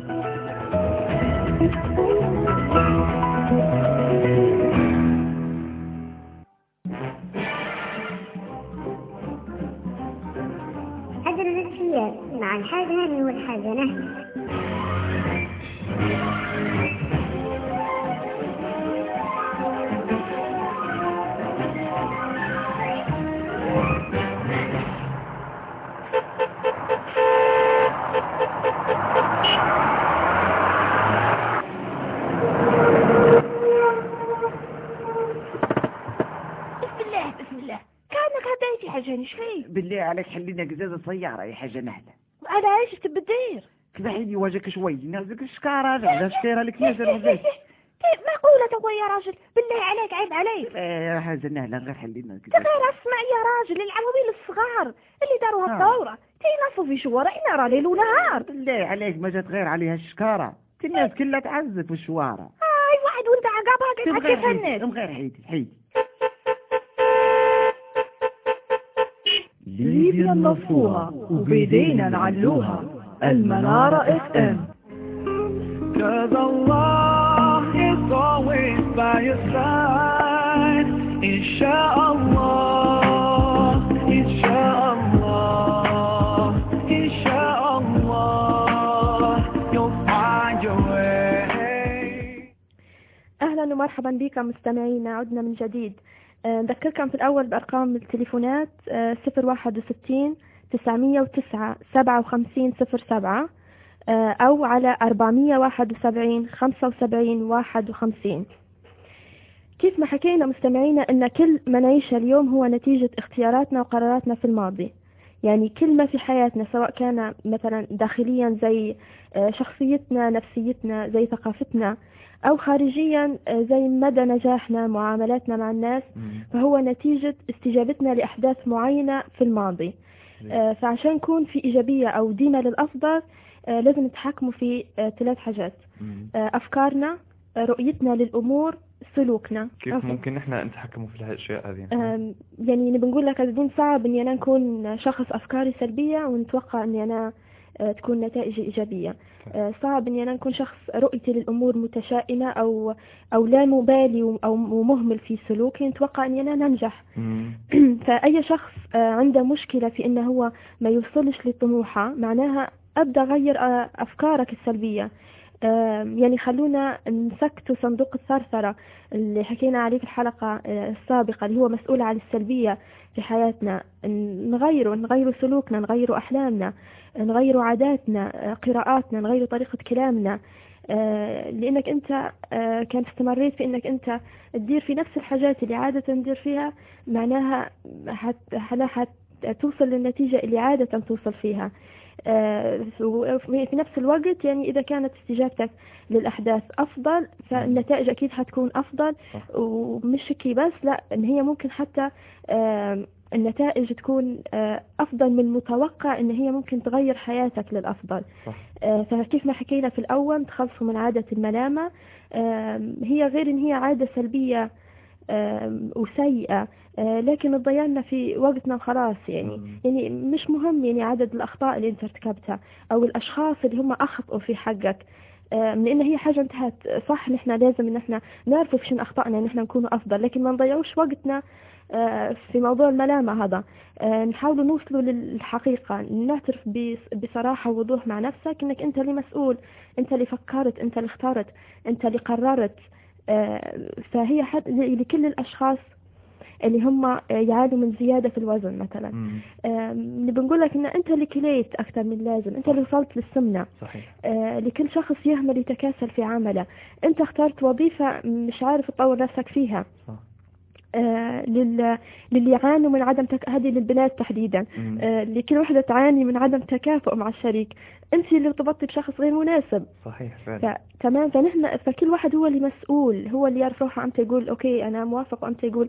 أدرس السياسة مع الحاجة هاني والحاجة نهي. بالله عليك حلينا قزازة سيارة يا حاجة نهلة. على ايش تبدير؟ كذا حيني وجهك شوي نازك الشكارة على شكيرة لك نزل وزيت. معقولة تقوى يا راجل بالله عليك عيب عليك. ايه يا حاجة نهلة غير حلينا كذا. غير اسمع يا راجل العواميل الصغار اللي داروا هالدورة تينصوا في شوارع نار ليل ونهار. بالله عليك ما جات غير عليها الشكارة، الناس كلها تعزف في الشوارع. اي واحد وانت عقابها قاعد تفنن. ام غير حيدي حيدي. ليبيا نصفوها وبيدينا نعلوها. المنارة اف ام. Cause Allah is always by your side. Insha'Allah, Insha'Allah, Insha'Allah, you'll find your way. أهلا ومرحبا بكم مستمعينا، عدنا من جديد. نذكركم في الأول بأرقام التليفونات صفر واحد وستين تسعمية وتسعة سبعة وخمسين صفر سبعة أو على أربعمية واحد وسبعين خمسة وسبعين واحد وخمسين. كيف ما حكينا مستمعينا أن كل ما نعيشه اليوم هو نتيجة اختياراتنا وقراراتنا في الماضي. يعني كل ما في حياتنا سواء كان مثلا داخليا زي شخصيتنا، نفسيتنا، زي ثقافتنا، أو خارجيا زي مدى نجاحنا معاملاتنا مع الناس، فهو نتيجة استجابتنا لأحداث معينة في الماضي. فعشان نكون في إيجابية أو ديما للأفضل لازم نتحكموا في ثلاث حاجات: أفكارنا، رؤيتنا للأمور، سلوكنا. كيف أوكي. ممكن إحنا نتحكموا في الأشياء هذه؟ يعني بنقول لك الدين صعب إني أنا نكون شخص أفكاري سلبية ونتوقع إني أنا تكون نتائج إيجابية. صعب إني أنا نكون شخص رؤيتي للأمور متشائمة أو أو لا مبالي أو مهمل في سلوكي نتوقع إني أنا ننجح. فأي شخص عنده مشكلة في إنه هو ما يوصلش لطموحه معناها أبدأ غير أفكارك السلبية. يعني خلونا نسكتوا صندوق الثرثرة اللي حكينا عليه في الحلقة السابقة اللي هو مسؤول عن السلبية في حياتنا، نغيره نغير سلوكنا، نغير أحلامنا، نغير عاداتنا، قراءاتنا، نغير طريقة كلامنا. لأنك أنت كان استمريت في أنك أنت تدير في نفس الحاجات اللي عادة ندير فيها معناها حت توصل للنتيجة اللي عادة توصل فيها. في نفس الوقت يعني إذا كانت استجابتك للأحداث أفضل فالنتائج أكيد هتكون أفضل، ومش كي بس لا، إن هي ممكن حتى النتائج تكون أفضل من المتوقع، إن هي ممكن تغير حياتك للأفضل. فكيف ما حكينا في الأول تخلصوا من عادة الملامة، هي غير إن هي عادة سلبية وسيئة، لكن تضيعنا في وقتنا خلاص. يعني مم. يعني مش مهم يعني عدد الأخطاء اللي انت ارتكبتها أو الأشخاص اللي هم أخطأوا في حقك، لأن هي حاجة انتهت. صح نحن لازم ان احنا نعرفوا في شن أخطأنا ان احنا نكون أفضل، لكن ما نضيعوش وقتنا في موضوع الملامة هذا. نحاول نوصلوا للحقيقة، نعترف بصراحة ووضوح مع نفسك انك انت اللي مسؤول، انت اللي فكرت، انت اللي اخترت، انت اللي قررت. فهي حد لكل الأشخاص اللي هم يعانوا من زيادة في الوزن مثلا، اللي بنقول لك ان انت اللي كليت اكثر من لازم، انت اللي وصلت للسمنة. صحيح. لكل شخص يهمل يتكاسل في عمله، انت اخترت وظيفة مش عارف تطور نفسك فيها. صح. آه لل... للي يعانوا من عدم تك... هذه للبنات تحديدا، آه لكل واحدة تعاني من عدم تكافؤ مع الشريك، انت اللي ارتبطتي بشخص غير مناسب. صحيح فعلا. ف... تمام. فنحن فكل واحد هو اللي مسؤول، هو اللي يعرف روحه، أنت يقول اوكي انا موافق، وانت يقول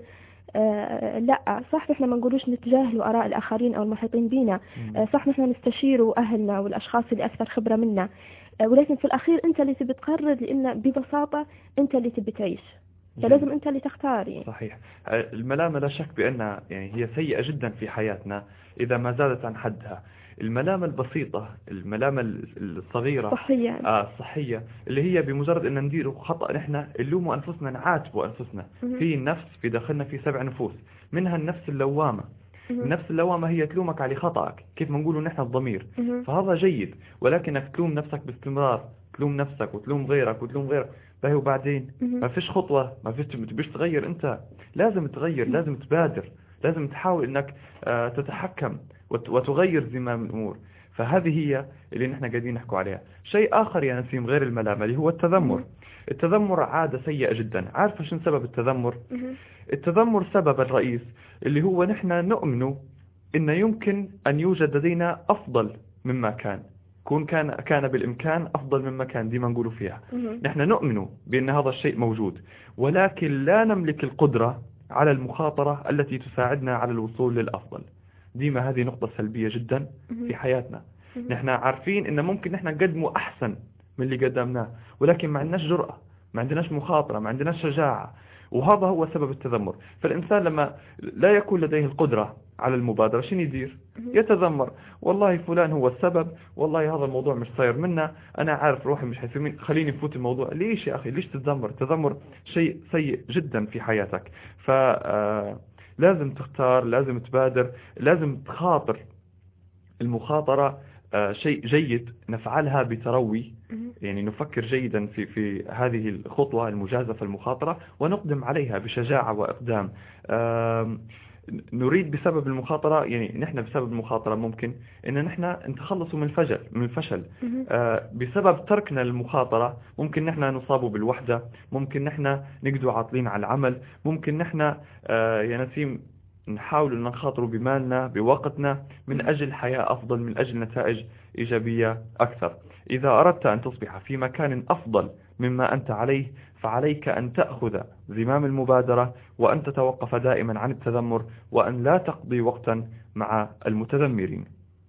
آه لا صح. احنا ما نقولوش نتجاهلوا اراء الاخرين او المحيطين بينا، آه صح نحن نستشيروا اهلنا والاشخاص اللي اكثر خبرة منا، آه ولكن في الاخير انت اللي تبي تقرر، لان ببساطة انت اللي تبي تعيش، فلازم انت اللي تختار. يعني. صحيح. الملامة لا شك بأنها يعني هي سيئة جدا في حياتنا إذا ما زادت عن حدها. الملامة البسيطة، الملامة الصغيرة صحية. آه صحية، اللي هي بمجرد أن ندير خطأ نحن نلوموا أنفسنا، نعاتبوا أنفسنا. في النفس في داخلنا في سبع نفوس، منها النفس اللوامة. النفس اللوامة هي تلومك على خطأك، كيف ما نقولوا نحن الضمير. فهذا جيد، ولكنك تلوم نفسك باستمرار، تلوم نفسك وتلوم غيرك وتلوم غيرك، فهي وبعدين ما فيش خطوة، ما فيش تبيش تغير. انت لازم تغير، لازم تبادر، لازم تحاول انك تتحكم وتغير زمام الامور. فهذه هي اللي نحن قاعدين نحكوا عليها. شيء اخر يا نسيم غير الملامة اللي هو التذمر. التذمر عادة سيئة جدا. عارفة شنو سبب التذمر؟ التذمر سبب الرئيس اللي هو نحن نؤمن ان يمكن ان يوجد لدينا افضل مما كان، كون كان كان بالإمكان أفضل مما كان، دي ما نقولوا فيها. نحن نؤمن بأن هذا الشيء موجود، ولكن لا نملك القدرة على المخاطرة التي تساعدنا على الوصول للأفضل. ديما هذه نقطة سلبية جدا في حياتنا. نحن عارفين أن ممكن نحن نقدموا أحسن من اللي قدمناه، ولكن ما عندناش جرأة، ما عندناش مخاطرة، ما عندناش شجاعة، وهذا هو سبب التذمر. فالإنسان لما لا يكون لديه القدرة على المبادرة شنو يدير؟ يتذمر، والله فلان هو السبب، والله هذا الموضوع مش صاير منا، أنا عارف روحي مش حيفهمين، خليني نفوت الموضوع. ليش يا أخي؟ ليش تتذمر؟ التذمر شيء سيء جدا في حياتك. فلازم تختار، لازم تبادر، لازم تخاطر. المخاطرة شيء جيد نفعلها بتروي، يعني نفكر جيدا في في هذه الخطوة المجازفة المخاطرة، ونقدم عليها بشجاعة وإقدام. نريد بسبب المخاطرة، يعني نحن بسبب المخاطرة ممكن إن نحن نتخلص من الفشل من الفشل بسبب تركنا للمخاطرة. ممكن نحن نصاب بالوحدة، ممكن نحن نقدوا عاطلين على العمل، ممكن نحن يا نسيم نحاول أن نخاطر بمالنا بوقتنا من أجل حياة أفضل، من أجل نتائج إيجابية أكثر. إذا أردت أن تصبح في مكان أفضل مما أنت عليه، فعليك أن تأخذ زمام المبادرة وأن تتوقف دائما عن التذمر وأن لا تقضي وقتا مع المتذمرين.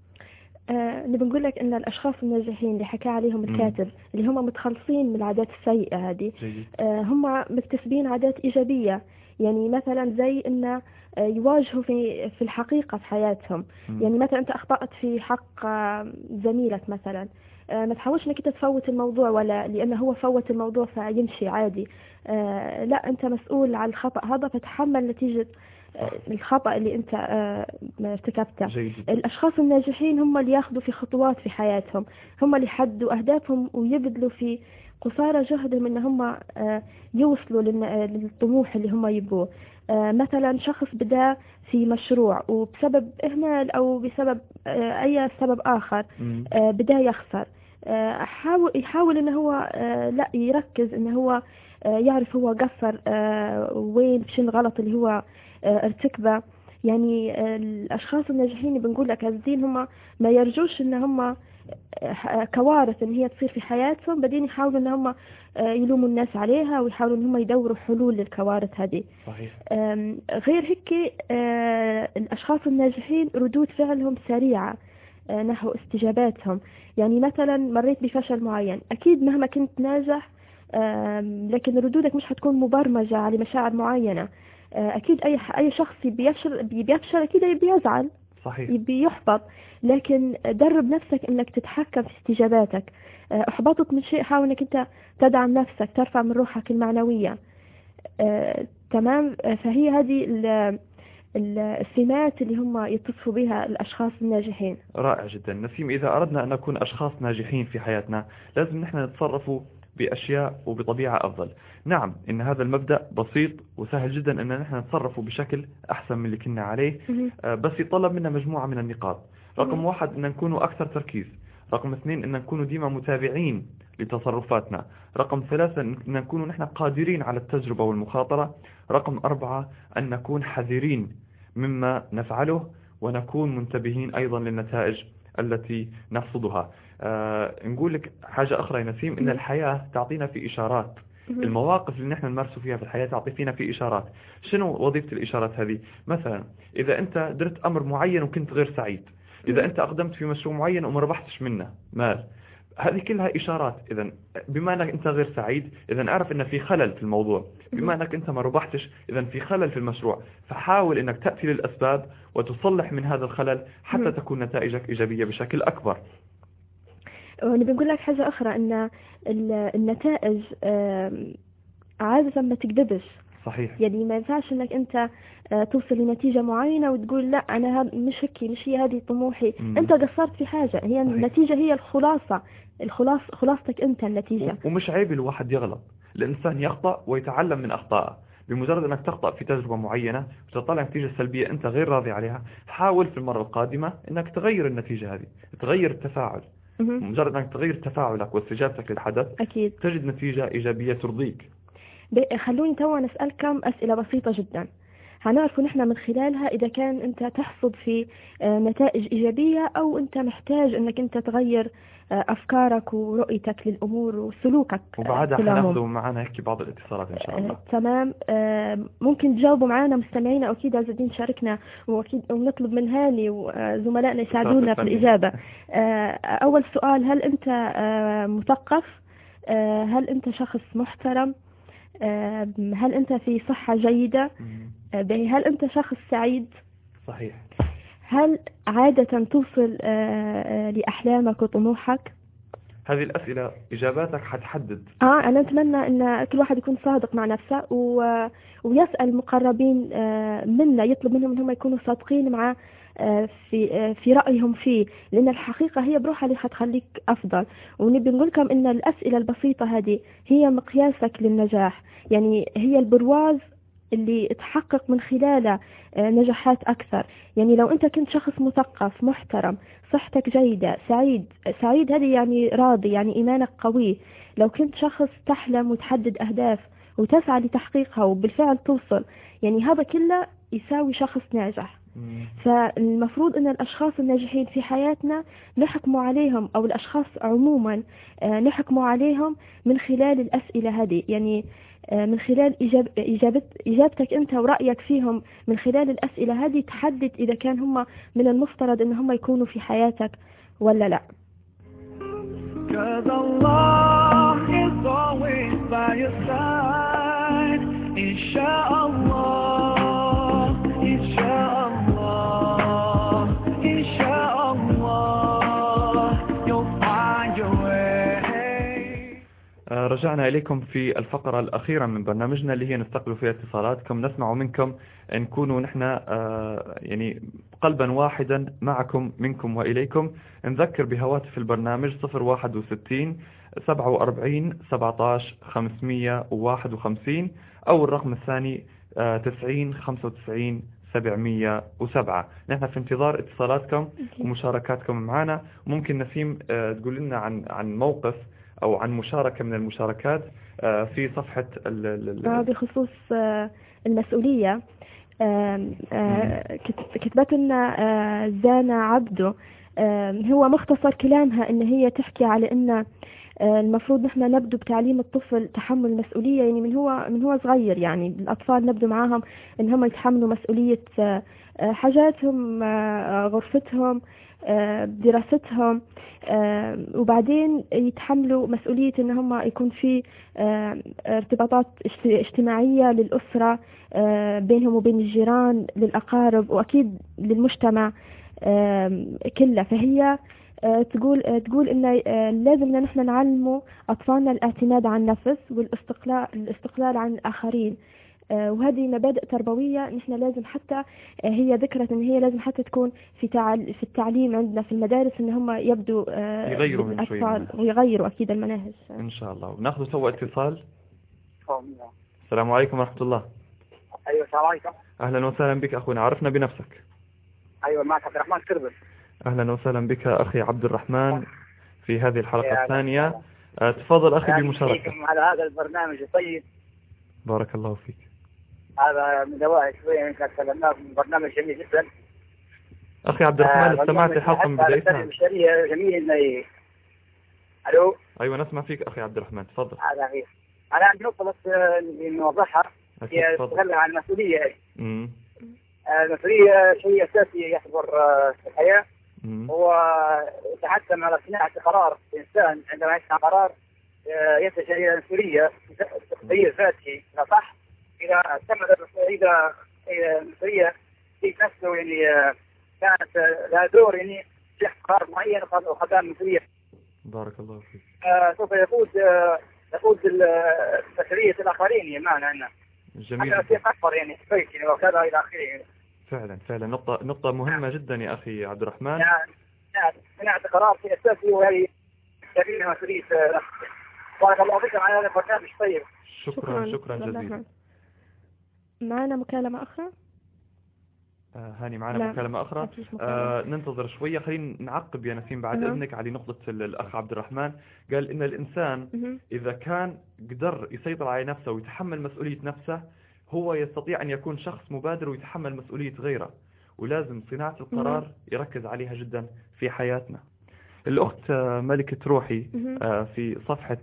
آه نبي نقول لك ان الاشخاص الناجحين اللي حكى عليهم الكاتب م. اللي هم متخلصين من العادات السيئة هذه، آه هم مكتسبين عادات ايجابية. يعني مثلا زي ان آه يواجهوا في في الحقيقة في حياتهم. م. يعني مثلا انت اخطأت في حق آه زميلك مثلا، آه ما تحاولش انك تفوت الموضوع، ولا لانه هو فوت الموضوع فيمشي عادي. آه لا، انت مسؤول عن الخطأ هذا، فتحمل نتيجة الخطأ اللي انت ارتكبته. الاشخاص الناجحين هم اللي ياخذوا في خطوات في حياتهم، هم اللي يحددوا اهدافهم ويبذلوا في قصارى جهدهم ان هم يوصلوا للطموح اللي هم يبغوه. مثلا شخص بدا في مشروع وبسبب اهمال او بسبب اي سبب اخر بدا يخسر، حاول يحاول ان هو لا يركز ان هو يعرف هو قصر وين، شنو الغلط اللي هو ارتكبه. يعني الاشخاص الناجحين بنقول لك هذين هم ما يرجوش ان هم كوارث ان هي تصير في حياتهم، بعدين يحاولوا ان هم يلوموا الناس عليها ويحاولوا ان هم يدوروا حلول للكوارث هذه. صحيح. غير هيك الاشخاص الناجحين ردود فعلهم سريعة نحو استجاباتهم. يعني مثلا مريت بفشل معين، اكيد مهما كنت ناجح لكن ردودك مش هتكون مبرمجة على مشاعر معينة. اكيد اي اي شخص بيفشل بيفشل اكيد بيزعل، صحيح، بيحبط، لكن درب نفسك انك تتحكم في استجاباتك. احبطت من شيء، حاول انك انت تدعم نفسك، ترفع من روحك المعنوية. آه، تمام. فهي هذه السمات اللي هم يتصفوا بها الاشخاص الناجحين. رائع جدا نسيم. اذا اردنا ان نكون اشخاص ناجحين في حياتنا لازم نحن نتصرفوا بأشياء وبطبيعة أفضل. نعم إن هذا المبدأ بسيط وسهل جدا أن نحن نتصرفوا بشكل أحسن من اللي كنا عليه، بس يطلب منا مجموعة من النقاط. رقم واحد أن نكون أكثر تركيز. رقم اثنين أن نكون ديما متابعين لتصرفاتنا. رقم ثلاثة أن نكون نحن قادرين على التجربة والمخاطرة. رقم أربعة أن نكون حذرين مما نفعله ونكون منتبهين أيضا للنتائج التي نحصدها. آه نقول لك حاجة أخرى يا نسيم، إن الحياة تعطينا في إشارات. المواقف اللي نحن نمارسه فيها في الحياة تعطي فينا في إشارات. شنو وظيفة الإشارات هذه؟ مثلا إذا أنت درت أمر معين وكنت غير سعيد، إذا أنت أقدمت في مشروع معين وما ربحتش منه مال، هذه كلها إشارات. إذا بما أنك أنت غير سعيد، إذا أعرف أن في خلل في الموضوع. بما أنك أنت ما ربحتش، إذا في خلل في المشروع، فحاول أنك تأتي للأسباب وتصلح من هذا الخلل حتى تكون نتائجك إيجابية بشكل أكبر. ونبي نقول لك حاجة أخرى، أن النتائج عادة ما تكذبش. صحيح. يعني ما ينفعش أنك أنت توصل لنتيجة معينة وتقول لا أنا مش هيك، مش هي هذه طموحي. مم. أنت قصرت في حاجة، هي صحيح. النتيجة هي الخلاصة، الخلاص خلاصتك أنت النتيجة. ومش عيب الواحد يغلط، الإنسان يخطأ ويتعلم من أخطائه. بمجرد أنك تخطأ في تجربة معينة وتطلع نتيجة سلبية أنت غير راضي عليها، حاول في المرة القادمة أنك تغير النتيجة هذه، تغير التفاعل. مجرد أنك تغير تفاعلك واستجابتك للحدث أكيد تجد نتيجة إيجابية ترضيك. خلوني توا نسألكم أسئلة بسيطة جدا، هنعرف نحن من خلالها إذا كان أنت تحصد في نتائج إيجابية أو أنت محتاج أنك أنت تغير أفكارك ورؤيتك للأمور وسلوكك. وبعدها حناخذوا معنا هيك بعض الاتصالات إن شاء الله. آه، تمام. آه، ممكن تجاوبوا معنا مستمعينا، وأكيد عايزين شاركنا، وأكيد ونطلب من هاني وزملائنا يساعدونا في الإجابة. آه، أول سؤال، هل أنت آه، مثقف؟ آه، هل أنت شخص محترم؟ آه، هل أنت في صحة جيدة؟ آه، هل أنت شخص سعيد؟ صحيح. هل عادة توصل لأحلامك وطموحك؟ هذه الأسئلة إجاباتك حتحدد. آه أنا أتمنى أن كل واحد يكون صادق مع نفسه و... ويسأل المقربين منا، يطلب منهم أنهم يكونوا صادقين مع في في رأيهم فيه، لأن الحقيقة هي بروحها اللي حتخليك أفضل. ونبي نقول لكم أن الأسئلة البسيطة هذه هي مقياسك للنجاح، يعني هي البرواز اللي تحقق من خلاله نجاحات أكثر. يعني لو أنت كنت شخص مثقف محترم، صحتك جيدة، سعيد، سعيد هذه يعني راضي، يعني إيمانك قوي. لو كنت شخص تحلم وتحدد أهداف وتسعى لتحقيقها وبالفعل توصل، يعني هذا كله يساوي شخص ناجح. فالمفروض أن الأشخاص الناجحين في حياتنا نحكموا عليهم، أو الأشخاص عموما نحكموا عليهم من خلال الأسئلة هذه، يعني من خلال إجاب إجابت إجابتك أنت ورأيك فيهم من خلال الأسئلة هذه تحدد إذا كان هم من المفترض أن هم يكونوا في حياتك ولا لا. رجعنا إليكم في الفقرة الأخيرة من برنامجنا اللي هي نستقبل فيها اتصالاتكم، نسمع منكم نكونوا نحن يعني قلبا واحدا معكم منكم وإليكم. نذكر بهواتف البرنامج صفر واحد وستين سبعة وأربعين سبعتاش خمسمية وواحد وخمسين أو الرقم الثاني تسعين خمسة وتسعين سبعمية وسبعة. نحن في انتظار اتصالاتكم ومشاركاتكم معنا. ممكن نسيم تقول لنا عن عن موقف أو عن مشاركة من المشاركات في صفحة بخصوص المسؤولية. كتبت لنا زانا عبده، هو مختصر كلامها إن هي تحكي على إن المفروض نحن نبدو بتعليم الطفل تحمل المسؤولية، يعني من هو من هو صغير، يعني الأطفال نبدو معاهم إن هم يتحملوا مسؤولية حاجاتهم، غرفتهم، دراستهم، وبعدين يتحملوا مسؤولية إن هم يكون في ارتباطات اجتماعية للأسرة بينهم وبين الجيران للأقارب وأكيد للمجتمع كله. فهي تقول تقول إن لازم نحن نعلموا أطفالنا الاعتماد على النفس والاستقلال الاستقلال عن الآخرين، وهذه مبادئ تربوية نحن لازم حتى هي ذكرت إن هي لازم حتى تكون في تعال في التعليم عندنا في المدارس إن هم يبدو يغيروا من الأطفال ويغيروا أكيد المناهج إن شاء الله. ونأخذ سوا اتصال. السلام عليكم ورحمة الله. أيوة السلام عليكم. أهلا وسهلا بك أخونا، عرفنا بنفسك. أيوة معك عبد الرحمن كربس. أهلا وسهلا بك أخي عبد الرحمن في هذه الحلقة الثانية. تفضل أخي بالمشاركة على هذا البرنامج الطيب. بارك الله فيك. هذا من دوائر شوية يمكن تكلمناه من برنامج جميل جدا. أخي عبد الرحمن آه استمعت الحلقة من بدايتها. مشاريع جميل إنه ألو. أيوة نسمع فيك أخي عبد الرحمن تفضل. هذا هي. أنا عندي نقطة بس نوضحها، هي تتكلم عن المسؤولية هي. امم. المسؤولية شيء أساسي يحضر في الحياة. هو يتحكم على صناعة قرار الإنسان عندما يصنع قرار يتجه إلى المسؤولية تغيير ذاتي لا صح. إذا اعتمد إذا المسؤولية في نفسه يعني كانت لها دور يعني في قرار معين وخدام المسؤولية. بارك الله فيك. آه سوف يقود آه يقود مسؤولية الآخرين يعني معنا عنا. جميل. هذا في أكبر يعني كويس يعني وكذا إلى آخره يعني. فعلا فعلا نقطة نقطة مهمة جدا يا أخي عبد الرحمن. نعم نعم صناعة قرار في أساسي وهي تبين مسؤولية نفسه. بارك الله فيك على هذا البرنامج طيب. شكرا شكرا جزيلا. معنا مكالمة أخرى. آه هاني معنا مكالمة أخرى. آه ننتظر شوية، خلينا نعقب يا نسيم بعد إذنك على نقطة الأخ عبد الرحمن. قال إن الإنسان إذا كان قدر يسيطر على نفسه ويتحمل مسؤولية نفسه هو يستطيع أن يكون شخص مبادر ويتحمل مسؤولية غيره، ولازم صناعة القرار يركز عليها جدا في حياتنا. الأخت ملكة روحي في صفحة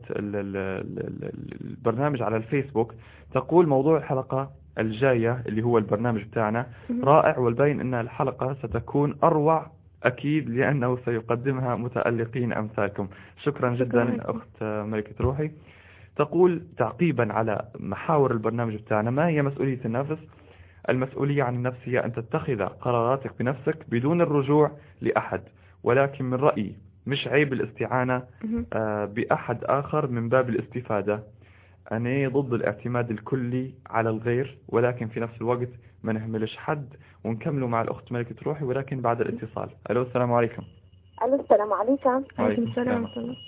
البرنامج على الفيسبوك تقول موضوع الحلقة الجاية اللي هو البرنامج بتاعنا رائع، والبين أن الحلقة ستكون أروع أكيد لأنه سيقدمها متألقين أمثالكم. شكرا جدا أخت ملكة روحي. تقول تعقيبا على محاور البرنامج بتاعنا: ما هي مسؤولية النفس؟ المسؤولية عن النفس هي أن تتخذ قراراتك بنفسك بدون الرجوع لأحد، ولكن من رأيي مش عيب الاستعانة بأحد آخر من باب الاستفادة. أنا ضد الاعتماد الكلي على الغير، ولكن في نفس الوقت ما نهملش حد. ونكملوا مع الأخت ملكة روحي ولكن بعد الاتصال. ألو السلام عليكم. ألو السلام عليكم. عليكم السلام.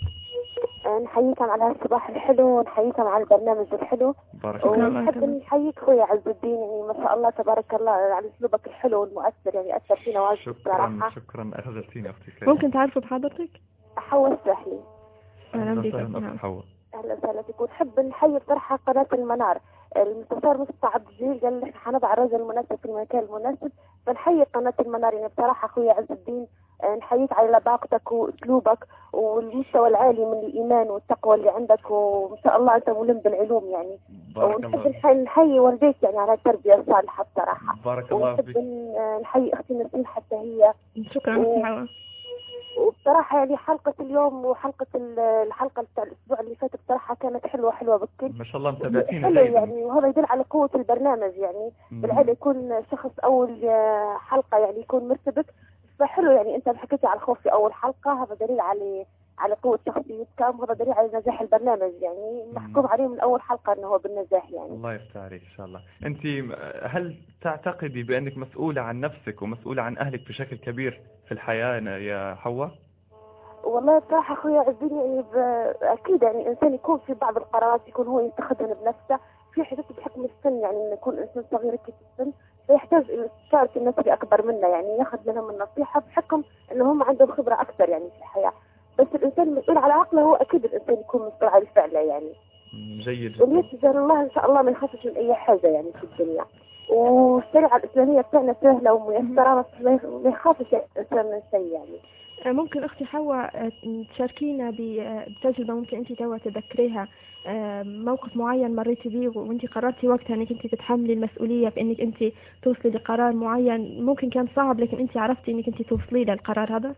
نحييكم على هالصباح الحلو ونحييكم على البرنامج الحلو. بارك الله. ونحب نحييك خويا عز الدين، يعني ما شاء الله تبارك الله على اسلوبك الحلو والمؤثر، يعني اثر فينا واجد. شكرا شكرا أخذتيني أختي. ممكن تعرفوا بحضرتك؟ حواء السحلي. أهلا بك أهلا حواء. أهلا وسهلا فيك. ونحب نحيي بصراحة قناة المنار، المستشار مصطفى عبد الجليل قال لك حنضع الرجل المناسب في المكان المناسب، فنحيي قناة المنار. يعني بصراحة أخويا عز الدين نحييك على لباقتك وأسلوبك والمستوى العالي من الإيمان والتقوى اللي عندك، وإن شاء الله أنت ملم بالعلوم يعني. ونحب نحيي والديك يعني على التربية الصالحة بصراحة. بارك الله فيك. ونحب نحيي أختي نسيم حتى هي. شكرا و... وبصراحة يعني حلقة اليوم وحلقة الحلقة بتاع الأسبوع اللي فات بصراحة كانت حلوة حلوة بكل ما شاء الله متابعتين حلو يعني، وهذا يدل على قوة البرنامج يعني. بالعادة يكون شخص أول حلقة يعني يكون مرتبك، فحلو يعني أنت حكيتي على الخوف في أول حلقة، هذا دليل على على قوة شخصيتك، وهذا دليل على نجاح البرنامج يعني، محكوم عليه من أول حلقة أنه هو بالنجاح يعني. الله يفتح عليك إن شاء الله. أنت هل تعتقدي بأنك مسؤولة عن نفسك ومسؤولة عن أهلك بشكل كبير في الحياة يا حواء؟ والله بصراحة أخويا عزيزي يعني أكيد يعني إنسان يكون في بعض القرارات يكون هو يتخذها بنفسه، في حاجات بحكم السن يعني إنه يكون إنسان صغير كيف السن فيحتاج إلى استشارة الناس اللي أكبر منه يعني، ياخذ منهم النصيحة بحكم إنه هم عندهم خبرة أكثر يعني في الحياة. بس الإنسان المسؤول على عقله هو أكيد الإنسان يكون مسؤول على فعله يعني. جيد. وليتجار الله إن شاء الله ما يخافش من أي حاجة يعني في الدنيا، والشريعة الإسلامية بتاعنا سهلة وميسرة، ما يخافش الإنسان من شيء يعني. ممكن أختي حواء تشاركينا بتجربة ممكن أنت توا تذكريها، موقف معين مريتي به وأنت قررتي وقتها أنك أنت تتحملي المسؤولية بأنك أنت توصلي لقرار معين ممكن كان صعب لكن أنت عرفتي أنك أنت توصلي للقرار هذا؟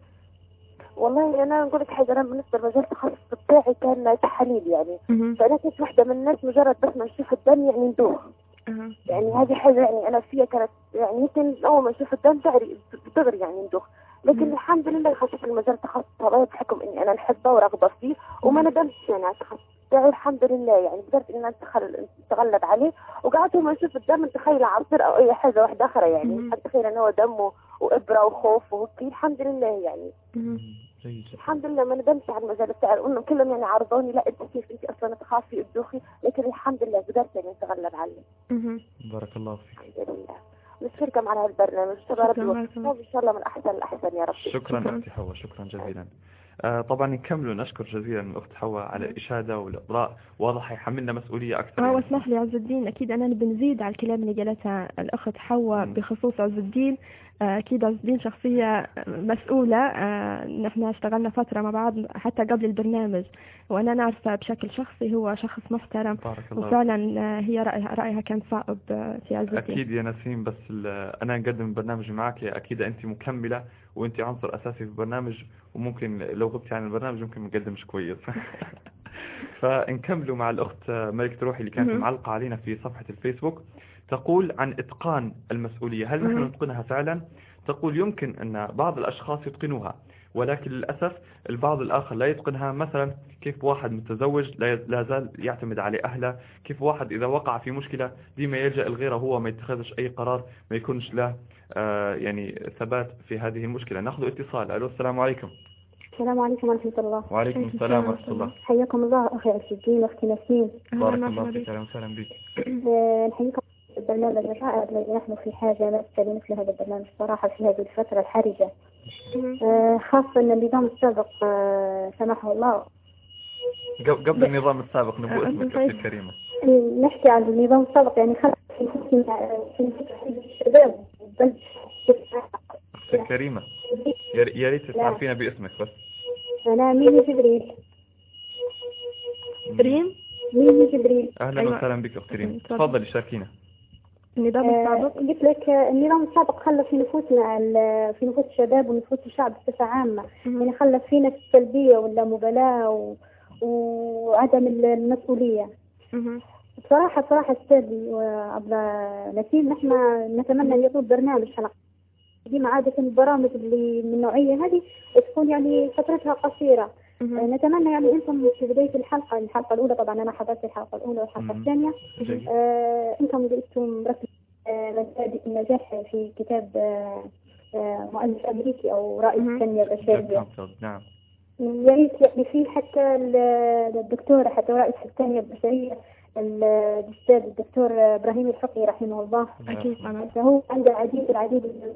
والله أنا أقول لك حاجة، أنا بالنسبة لمجال التخصص بتاعي كان تحاليل يعني، فأنا كنت واحدة من الناس مجرد بس ما نشوف الدم يعني ندوخ. يعني هذه حاجة يعني أنا فيها كانت يعني يمكن أول ما نشوف الدم تعري دغري يعني ندوخ، لكن مم. الحمد لله خصوصا المجال التخصص هذا بحكم إني أنا نحبه ورغبة فيه وما ندمتش يعني على التخصص بتاعي الحمد لله يعني، قدرت إن أنا أتغلب عليه. وقعدت ما نشوف الدم نتخيل عصير أو أي حاجة واحدة أخرى يعني، أتخيل إنه هو دم وإبرة وخوف وهكي الحمد لله يعني. مم. الحمد لله ما ندمتش على المجال بتاعي، لأنه كلهم يعني عرضوني لا أنت كيف أنت أصلا تخافي تدوخي، لكن الحمد لله قدرت يعني أتغلب عليه. بارك الله فيك. الحمد لله. نشكركم على هالبرنامج، إن شاء الله من أحسن الأحسن يا رب. شكرا أختي حواء، شكرا جزيلا. آه طبعا نكمل ونشكر جزيلا الأخت حواء على الإشادة والإضراء، واضح يحملنا مسؤولية أكثر. اه واسمح لي عز الدين، أكيد أنا بنزيد على الكلام اللي قالتها الأخت حواء بخصوص عز الدين. أكيد عز الدين شخصية مسؤولة، آه نحن اشتغلنا فترة مع بعض حتى قبل البرنامج، وأنا نعرفه بشكل شخصي هو شخص محترم، وفعلا هي رأيها, رأيها كان صائب في عز الدين. أكيد يا نسيم، بس أنا نقدم البرنامج معك أكيد أنت مكملة وأنت عنصر أساسي في البرنامج، وممكن لو غبتي عن البرنامج ممكن ما نقدمش كويس. فنكملوا مع الأخت ملك روحي اللي كانت معلقة علينا في صفحة الفيسبوك، تقول عن إتقان المسؤولية، هل نحن نتقنها فعلا؟ تقول يمكن أن بعض الأشخاص يتقنوها، ولكن للأسف البعض الآخر لا يتقنها. مثلا كيف واحد متزوج لا زال يعتمد على أهله، كيف واحد إذا وقع في مشكلة ديما يلجأ الغيره، هو ما يتخذش أي قرار، ما يكونش له آه يعني ثبات في هذه المشكلة. نأخذ اتصال. ألو السلام عليكم. السلام عليكم ورحمة الله. وعليكم السلام ورحمة الله. حياكم الله أخي عز الدين أختي نسيم. بارك الله فيك. أهلا وسهلا بك. نحييكم البرنامج الرائع الذي نحن في حاجة مثل مثل هذا البرنامج صراحة في هذه الفترة الحرجة، خاصة أن النظام السابق سمحه الله. قبل النظام السابق نبو اسمك أختي الكريمة. نحكي عن النظام السابق يعني خاصة في الشباب. أختي الكريمة يا ريت تعرفينا باسمك بس. أنا ميمي جبريل. ريم ميمي جبريل. أهلا أيوة. وسهلا بك أختي ريم، تفضلي شاركينا. النظام السابق قلت لك النظام السابق خلى في نفوسنا في نفوس الشباب ونفوس الشعب بصفة عامة يعني خلى فينا السلبية واللامبالاة و... وعدم المسؤولية. بصراحة صراحة أستاذي وعبد نسيم نحن نتمنى أن يكون برنامج حلقة ديما، عادة البرامج اللي من النوعية هذه تكون يعني فترتها قصيرة. نتمنى يعني أنتم في بداية الحلقة الحلقة الأولى، طبعا أنا حضرت الحلقة الأولى والحلقة الثانية، آه أنتم جئتم مركز مبادئ النجاح في كتاب آه آه مؤلف أمريكي أو رائد التنمية البشرية. نعم. يا ريت يعني في حتى الدكتور حتى رائد التنمية البشرية الأستاذ الدكتور إبراهيم الحقي رحمه الله. أكيد. فهو عنده العديد العديد من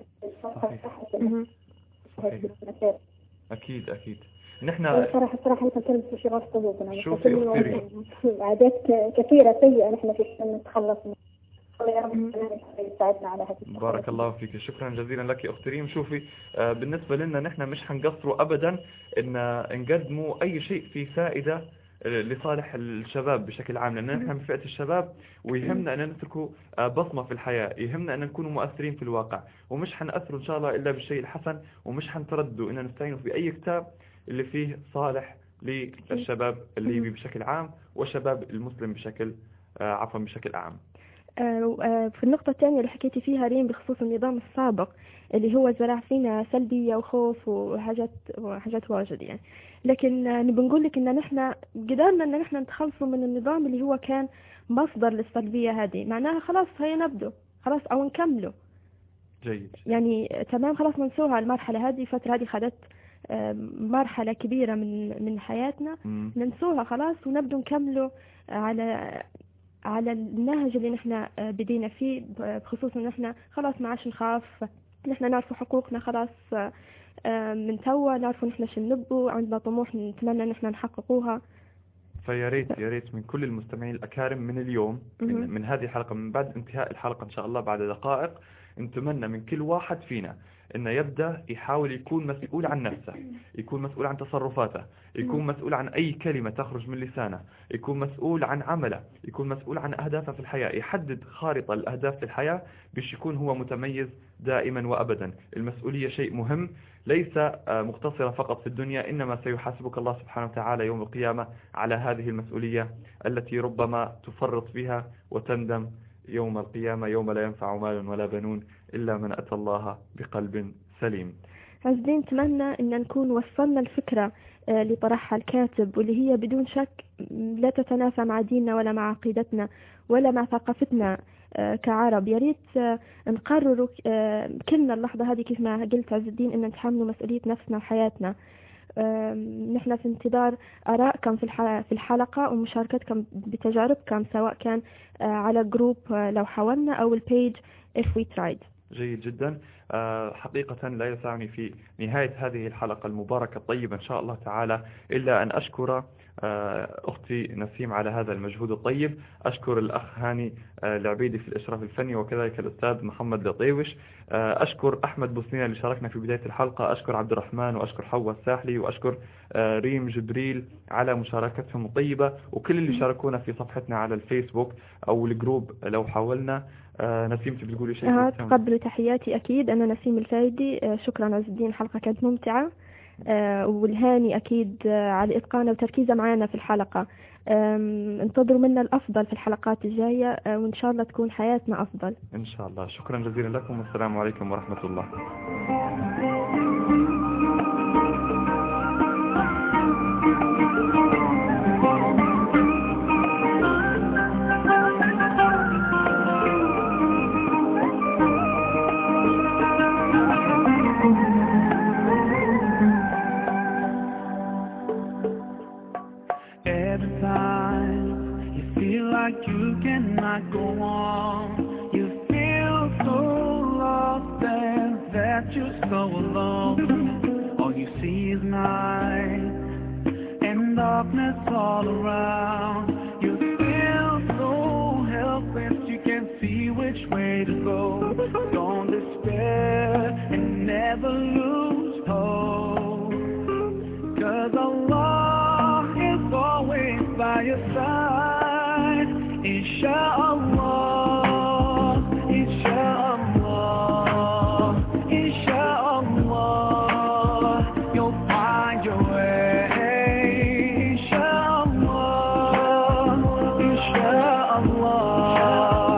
صحيح. أكيد أكيد. نحن صراحة صراحة نحن تلمس في شغاف قلوبنا. شوفي أختي عادات كثيرة سيئة نحن في نتخلص منها. الله يا رب يساعدنا على هذه. بارك الله فيك، شكرا جزيلا لك أخت ريم. شوفي بالنسبة لنا نحن مش هنقصروا أبدا إن نقدموا أي شيء في فائدة لصالح الشباب بشكل عام، لأن نحن من فئة الشباب ويهمنا أن نتركوا بصمة في الحياة، يهمنا أن نكونوا مؤثرين في الواقع، ومش حنأثروا إن شاء الله إلا بالشيء الحسن، ومش حنتردوا إن نستعينوا في أي كتاب اللي فيه صالح للشباب الليبي بشكل عام والشباب المسلم بشكل عفوا بشكل عام. في النقطة الثانية اللي حكيتي فيها ريم بخصوص النظام السابق اللي هو زرع فينا سلبية وخوف وحاجات وحاجات واجد يعني، لكن نبي نقول لك إن نحن قدرنا إن نحن نتخلصوا من النظام اللي هو كان مصدر للسلبية هذه، معناها خلاص هي نبدو خلاص أو نكمله. جيد. يعني تمام خلاص ننسوها المرحلة هذه، الفترة هذه خدت مرحلة كبيرة من من حياتنا، م. ننسوها خلاص ونبدو نكمله على على النهج اللي نحن بدينا فيه، بخصوص ان احنا خلاص ما عادش نخاف، نحن نعرف حقوقنا خلاص من توا، نعرف نحن شو نبغوا، عندنا طموح نتمنى ان احنا نحققوها. فيا ريت يا ريت من كل المستمعين الأكارم من اليوم من, من هذه الحلقة، من بعد انتهاء الحلقة إن شاء الله بعد دقائق، نتمنى من كل واحد فينا إنه يبدأ يحاول يكون مسؤول عن نفسه، يكون مسؤول عن تصرفاته، يكون مسؤول عن أي كلمة تخرج من لسانه، يكون مسؤول عن عمله، يكون مسؤول عن أهدافه في الحياة، يحدد خارطة الأهداف في الحياة باش يكون هو متميز دائما وأبدا. المسؤولية شيء مهم، ليس مقتصرة فقط في الدنيا، إنما سيحاسبك الله سبحانه وتعالى يوم القيامة على هذه المسؤولية التي ربما تفرط فيها وتندم يوم القيامة يوم لا ينفع مال ولا بنون إلا من أتى الله بقلب سليم. عايزين نتمنى أن نكون وصلنا الفكرة اللي طرحها الكاتب، واللي هي بدون شك لا تتنافى مع ديننا ولا مع عقيدتنا ولا مع ثقافتنا كعرب. يا ريت نقرروا كلنا اللحظة هذه كيف ما قلت عز الدين أن نتحملوا مسؤولية نفسنا وحياتنا. نحن في انتظار آرائكم في الحلقة ومشاركتكم بتجاربكم، سواء كان على جروب لو حاولنا أو البيج if we tried. جيد جدا. حقيقة لا يسعني في نهاية هذه الحلقة المباركة الطيبة إن شاء الله تعالى إلا أن أشكر أختي نسيم على هذا المجهود الطيب، أشكر الأخ هاني العبيدي في الإشراف الفني، وكذلك الأستاذ محمد لطيوش، أشكر أحمد بوسنية اللي شاركنا في بداية الحلقة، أشكر عبد الرحمن، وأشكر حواء الساحلي، وأشكر ريم جبريل على مشاركتهم الطيبة، وكل اللي شاركونا في صفحتنا على الفيسبوك أو الجروب لو حاولنا. نسيم تبي تقولي شيء؟ آه تقبلوا تحياتي أكيد. أنا نسيم الفايدي، شكرا عز الدين، الحلقة كانت ممتعة، والهاني أكيد على إتقانه وتركيزه معنا في الحلقة. انتظروا منا الأفضل في الحلقات الجاية، وإن شاء الله تكون حياتنا أفضل إن شاء الله. شكرا جزيلا لكم، والسلام عليكم ورحمة الله. Like you cannot go on, you feel so lost and that you're so alone. All you see is night and darkness all around. You feel so helpless, you can't see which way to go. Don't despair and never lose hope, 'cause Allah is always by your side. Insha'Allah, Insha'Allah, Insha'Allah, you'll find your way. Insha'Allah, Insha'Allah,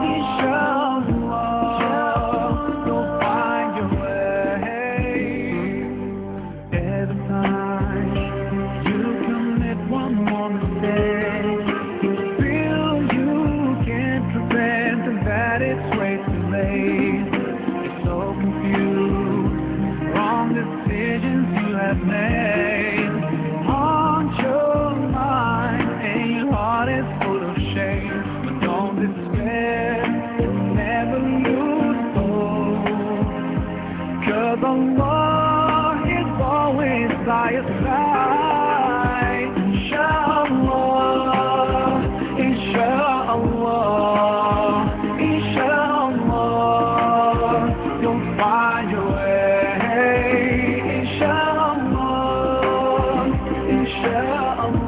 Insha'Allah, you'll find your way. Every time you commit one more mistake, that it's way too late. You're so confused, wrong decisions you have made. Haunt your mind and your heart is full of shame. But don't despair, never lose hope, 'cause Allah is always by your side. Inshallah, Inshallah, شاء الله